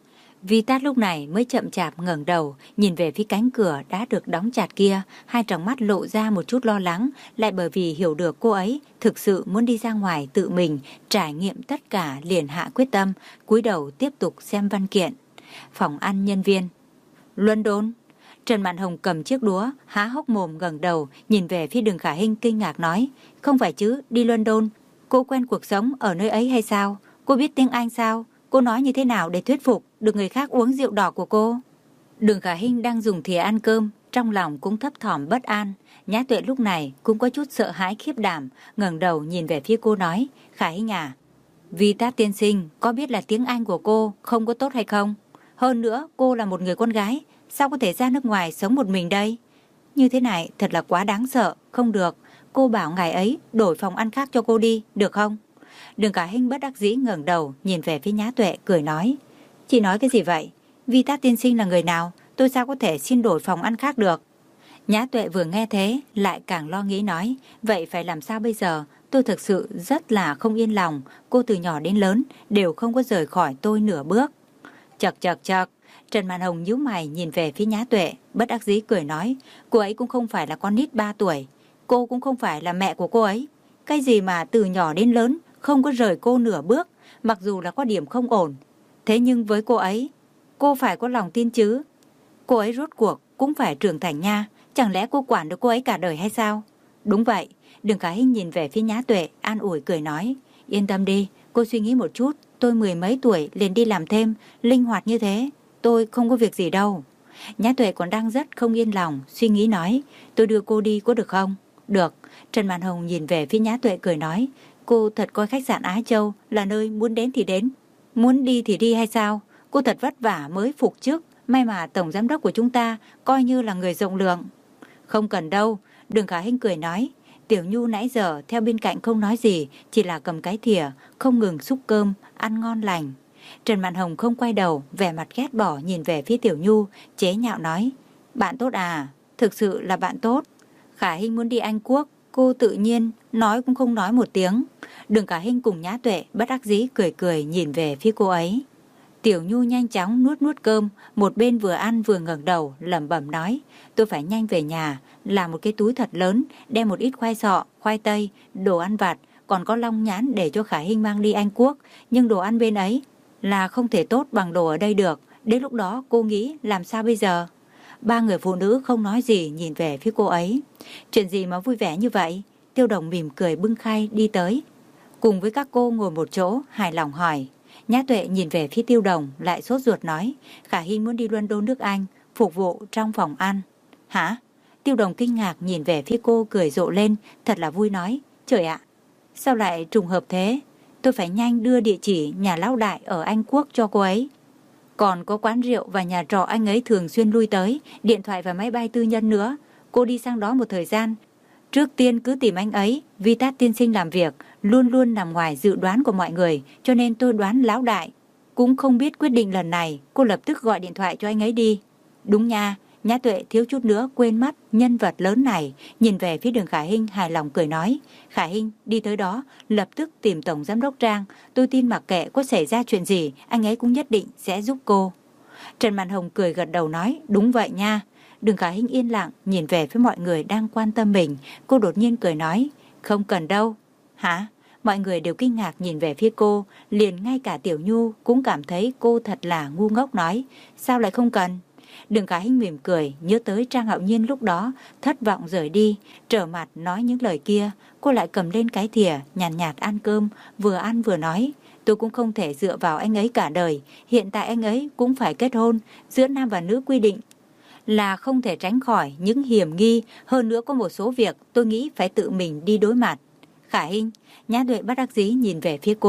Vi Tát lúc này mới chậm chạp ngẩng đầu, nhìn về phía cánh cửa đã được đóng chặt kia, hai tròng mắt lộ ra một chút lo lắng, lại bởi vì hiểu được cô ấy thực sự muốn đi ra ngoài tự mình, trải nghiệm tất cả, liền hạ quyết tâm, cúi đầu tiếp tục xem văn kiện. Phòng ăn nhân viên. London. Trần Mạn Hồng cầm chiếc đũa, há hốc mồm ngẩng đầu, nhìn về phía Đường Khả Hinh kinh ngạc nói, không phải chứ, đi London, cô quen cuộc sống ở nơi ấy hay sao? Cô biết tiếng Anh sao? Cô nói như thế nào để thuyết phục được người khác uống rượu đỏ của cô? Đường Khả Hinh đang dùng thìa ăn cơm, trong lòng cũng thấp thỏm bất an. Nhã Tuệ lúc này cũng có chút sợ hãi khiếp đảm, ngẩng đầu nhìn về phía cô nói, Khả Hinh à, Vi Tát tiên sinh có biết là tiếng Anh của cô không có tốt hay không? Hơn nữa cô là một người con gái, sao có thể ra nước ngoài sống một mình đây? Như thế này thật là quá đáng sợ, không được. Cô bảo ngài ấy đổi phòng ăn khác cho cô đi, được không? Đường Khả Hinh bất đắc dĩ ngẩng đầu nhìn về phía Nhã Tuệ cười nói, chị nói cái gì vậy? Vi Tát tiên sinh là người nào? Tôi sao có thể xin đổi phòng ăn khác được? Nhã Tuệ vừa nghe thế lại càng lo nghĩ nói, vậy phải làm sao bây giờ? Tôi thực sự rất là không yên lòng, cô từ nhỏ đến lớn đều không có rời khỏi tôi nửa bước. Chật chật chật. Trần Mạn Hồng nhíu mày nhìn về phía Nhã Tuệ, bất đắc dĩ cười nói, cô ấy cũng không phải là con nít ba tuổi, cô cũng không phải là mẹ của cô ấy. Cái gì mà từ nhỏ đến lớn không có rời cô nửa bước, mặc dù là có điểm không ổn. Thế nhưng với cô ấy, cô phải có lòng tin chứ. Cô ấy rốt cuộc cũng phải trưởng thành nha, chẳng lẽ cô quản được cô ấy cả đời hay sao? Đúng vậy. Đường Khả Hinh nhìn về phía Nhã Tuệ, an ủi cười nói, yên tâm đi, cô suy nghĩ một chút, tôi mười mấy tuổi liền đi làm thêm, linh hoạt như thế, tôi không có việc gì đâu. Nhã Tuệ còn đang rất không yên lòng, suy nghĩ nói, tôi đưa cô đi có được không? Được. Trần Mạn Hồng nhìn về phía Nhã Tuệ cười nói, cô thật coi khách sạn Á Châu là nơi muốn đến thì đến, muốn đi thì đi hay sao? Cô thật vất vả mới phục chức, may mà tổng giám đốc của chúng ta coi như là người rộng lượng. Không cần đâu. Đường Khả Hinh cười nói, Tiểu Nhu nãy giờ theo bên cạnh không nói gì, chỉ là cầm cái thìa, không ngừng xúc cơm, ăn ngon lành. Trần Mạn Hồng không quay đầu, vẻ mặt ghét bỏ nhìn về phía Tiểu Nhu, chế nhạo nói, bạn tốt à, thực sự là bạn tốt. Khả Hinh muốn đi Anh Quốc, cô tự nhiên nói cũng không nói một tiếng. Đường Khả Hinh cùng Nhã Tuệ bất đắc dĩ cười cười nhìn về phía cô ấy. Tiểu Nhu nhanh chóng nuốt nuốt cơm, một bên vừa ăn vừa ngẩng đầu lẩm bẩm nói, tôi phải nhanh về nhà, làm một cái túi thật lớn, đem một ít khoai sọ, khoai tây, đồ ăn vặt, còn có long nhãn để cho Khả Hinh mang đi Anh Quốc, nhưng đồ ăn bên ấy là không thể tốt bằng đồ ở đây được. Đến lúc đó cô nghĩ làm sao bây giờ? Ba người phụ nữ không nói gì nhìn về phía cô ấy. Chuyện gì mà vui vẻ như vậy? Tiêu Đồng mỉm cười bưng khay đi tới, cùng với các cô ngồi một chỗ, hài lòng hỏi. Nhã Tuệ nhìn về phía Tiêu Đồng lại sốt ruột nói, Khả Hinh muốn đi London nước Anh, phục vụ trong phòng ăn. Hả? Tiêu Đồng kinh ngạc nhìn về phía cô cười rộ lên, thật là vui nói, trời ạ, sao lại trùng hợp thế? Tôi phải nhanh đưa địa chỉ nhà lão đại ở Anh Quốc cho cô ấy. Còn có quán rượu và nhà trọ anh ấy thường xuyên lui tới, điện thoại và máy bay tư nhân nữa. Cô đi sang đó một thời gian, trước tiên cứ tìm anh ấy, Vi Tát tiên sinh làm việc luôn luôn nằm ngoài dự đoán của mọi người, cho nên tôi đoán lão đại cũng không biết quyết định lần này. Cô lập tức gọi điện thoại cho anh ấy đi. Đúng nha. Nhã Tuệ thiếu chút nữa quên mất nhân vật lớn này, nhìn về phía Đường Khả Hinh hài lòng cười nói, Khả Hinh đi tới đó lập tức tìm tổng giám đốc Trang, tôi tin mặc kệ có xảy ra chuyện gì, anh ấy cũng nhất định sẽ giúp cô. Trần Mạn Hồng cười gật đầu nói, đúng vậy nha. Đường Khả Hinh yên lặng nhìn về phía mọi người đang quan tâm mình, cô đột nhiên cười nói, không cần đâu. Hả? Mọi người đều kinh ngạc nhìn về phía cô, liền ngay cả Tiểu Nhu cũng cảm thấy cô thật là ngu ngốc nói, sao lại không cần? Đường Khả Hinh mỉm cười, nhớ tới Trang Hạo Nhiên lúc đó thất vọng rời đi, trở mặt nói những lời kia. Cô lại cầm lên cái thìa, nhàn nhạt, nhạt ăn cơm, vừa ăn vừa nói, tôi cũng không thể dựa vào anh ấy cả đời. Hiện tại anh ấy cũng phải kết hôn, giữa nam và nữ quy định là không thể tránh khỏi những hiểm nghi. Hơn nữa có một số việc tôi nghĩ phải tự mình đi đối mặt. Khả Hinh, Nhã Tuệ bất đắc dĩ nhìn về phía cô.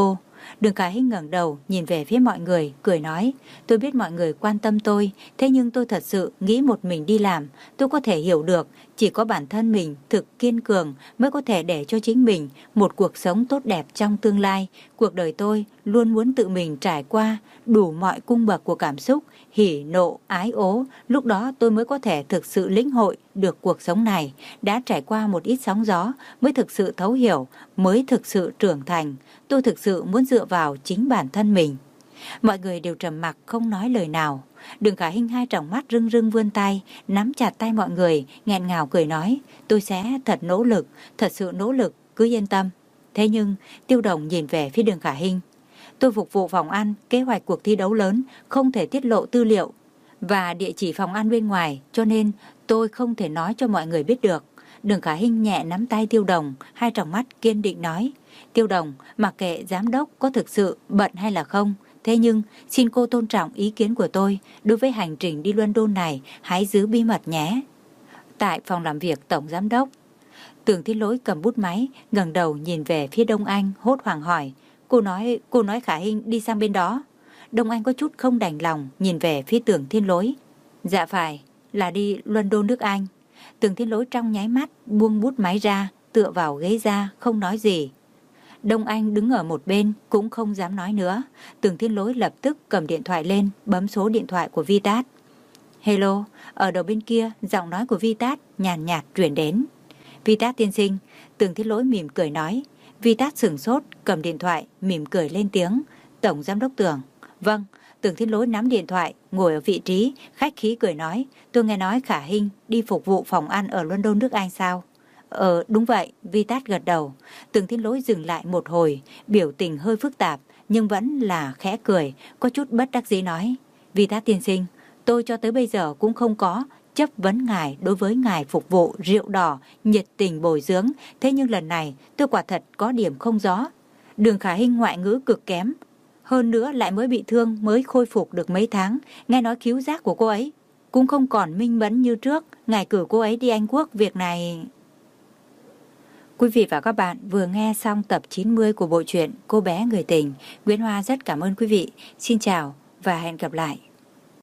Đường Khả Hinh ngẩng đầu nhìn về phía mọi người, cười nói, tôi biết mọi người quan tâm tôi, thế nhưng tôi thật sự nghĩ một mình đi làm. Tôi có thể hiểu được, chỉ có bản thân mình thực kiên cường mới có thể để cho chính mình một cuộc sống tốt đẹp trong tương lai. Cuộc đời tôi luôn muốn tự mình trải qua đủ mọi cung bậc của cảm xúc, hỉ nộ, ái ố, lúc đó tôi mới có thể thực sự lĩnh hội được cuộc sống này. Đã trải qua một ít sóng gió mới thực sự thấu hiểu, mới thực sự trưởng thành. Tôi thực sự muốn dựa vào chính bản thân mình. Mọi người đều trầm mặc không nói lời nào. Đường Khả Hinh hai tròng mắt rưng rưng vươn tay, nắm chặt tay mọi người, nghẹn ngào cười nói, tôi sẽ thật nỗ lực, thật sự nỗ lực, cứ yên tâm. Thế nhưng, Tiêu Đồng nhìn về phía Đường Khả Hinh. Tôi phục vụ phòng ăn, kế hoạch cuộc thi đấu lớn, không thể tiết lộ tư liệu và địa chỉ phòng ăn bên ngoài, cho nên tôi không thể nói cho mọi người biết được. Đường Khả Hinh nhẹ nắm tay Tiêu Đồng, hai tròng mắt kiên định nói, Tiêu Đồng, mặc kệ giám đốc có thực sự bận hay là không, thế nhưng xin cô tôn trọng ý kiến của tôi, đối với hành trình đi London này, hãy giữ bí mật nhé. Tại phòng làm việc tổng giám đốc, Tưởng Thiên Lỗi cầm bút máy, ngẩng đầu nhìn về phía Đông Anh, hốt hoảng hỏi, cô nói, cô nói Khả Hinh đi sang bên đó. Đông Anh có chút không đành lòng, nhìn về phía Tưởng Thiên Lỗi. Dạ phải, là đi London nước Anh. Tưởng Thiên Lỗi trong nháy mắt buông bút máy ra, tựa vào ghế ra, không nói gì. Đông Anh đứng ở một bên cũng không dám nói nữa. Tưởng Thiên Lỗi lập tức cầm điện thoại lên, bấm số điện thoại của Vitat. Hello, ở đầu bên kia giọng nói của Vitat nhàn nhạt truyền đến. Vitat tiên sinh, Tưởng Thiên Lỗi mỉm cười nói. Vitat sửng sốt, cầm điện thoại, mỉm cười lên tiếng. Tổng giám đốc Tưởng. Vâng. Tưởng Thiên Lỗi nắm điện thoại, ngồi ở vị trí, khách khí cười nói, tôi nghe nói Khả Hinh đi phục vụ phòng ăn ở London nước Anh sao? Ờ, đúng vậy, Vitat gật đầu. Tưởng Thiên Lỗi dừng lại một hồi, biểu tình hơi phức tạp, nhưng vẫn là khẽ cười, có chút bất đắc dĩ nói. Vitat tiên sinh, tôi cho tới bây giờ cũng không có chấp vấn ngài đối với ngài phục vụ rượu đỏ, nhiệt tình bồi dưỡng, thế nhưng lần này tôi quả thật có điểm không rõ. Đường Khả Hinh ngoại ngữ cực kém, hơn nữa lại mới bị thương mới khôi phục được mấy tháng, nghe nói khiếu giác của cô ấy cũng không còn minh mẫn như trước, ngài cử cô ấy đi Anh Quốc, việc này... Quý vị và các bạn vừa nghe xong tập chín mươi của bộ truyện Cô bé người tình. Nguyễn Hoa rất cảm ơn quý vị. Xin chào và hẹn gặp lại.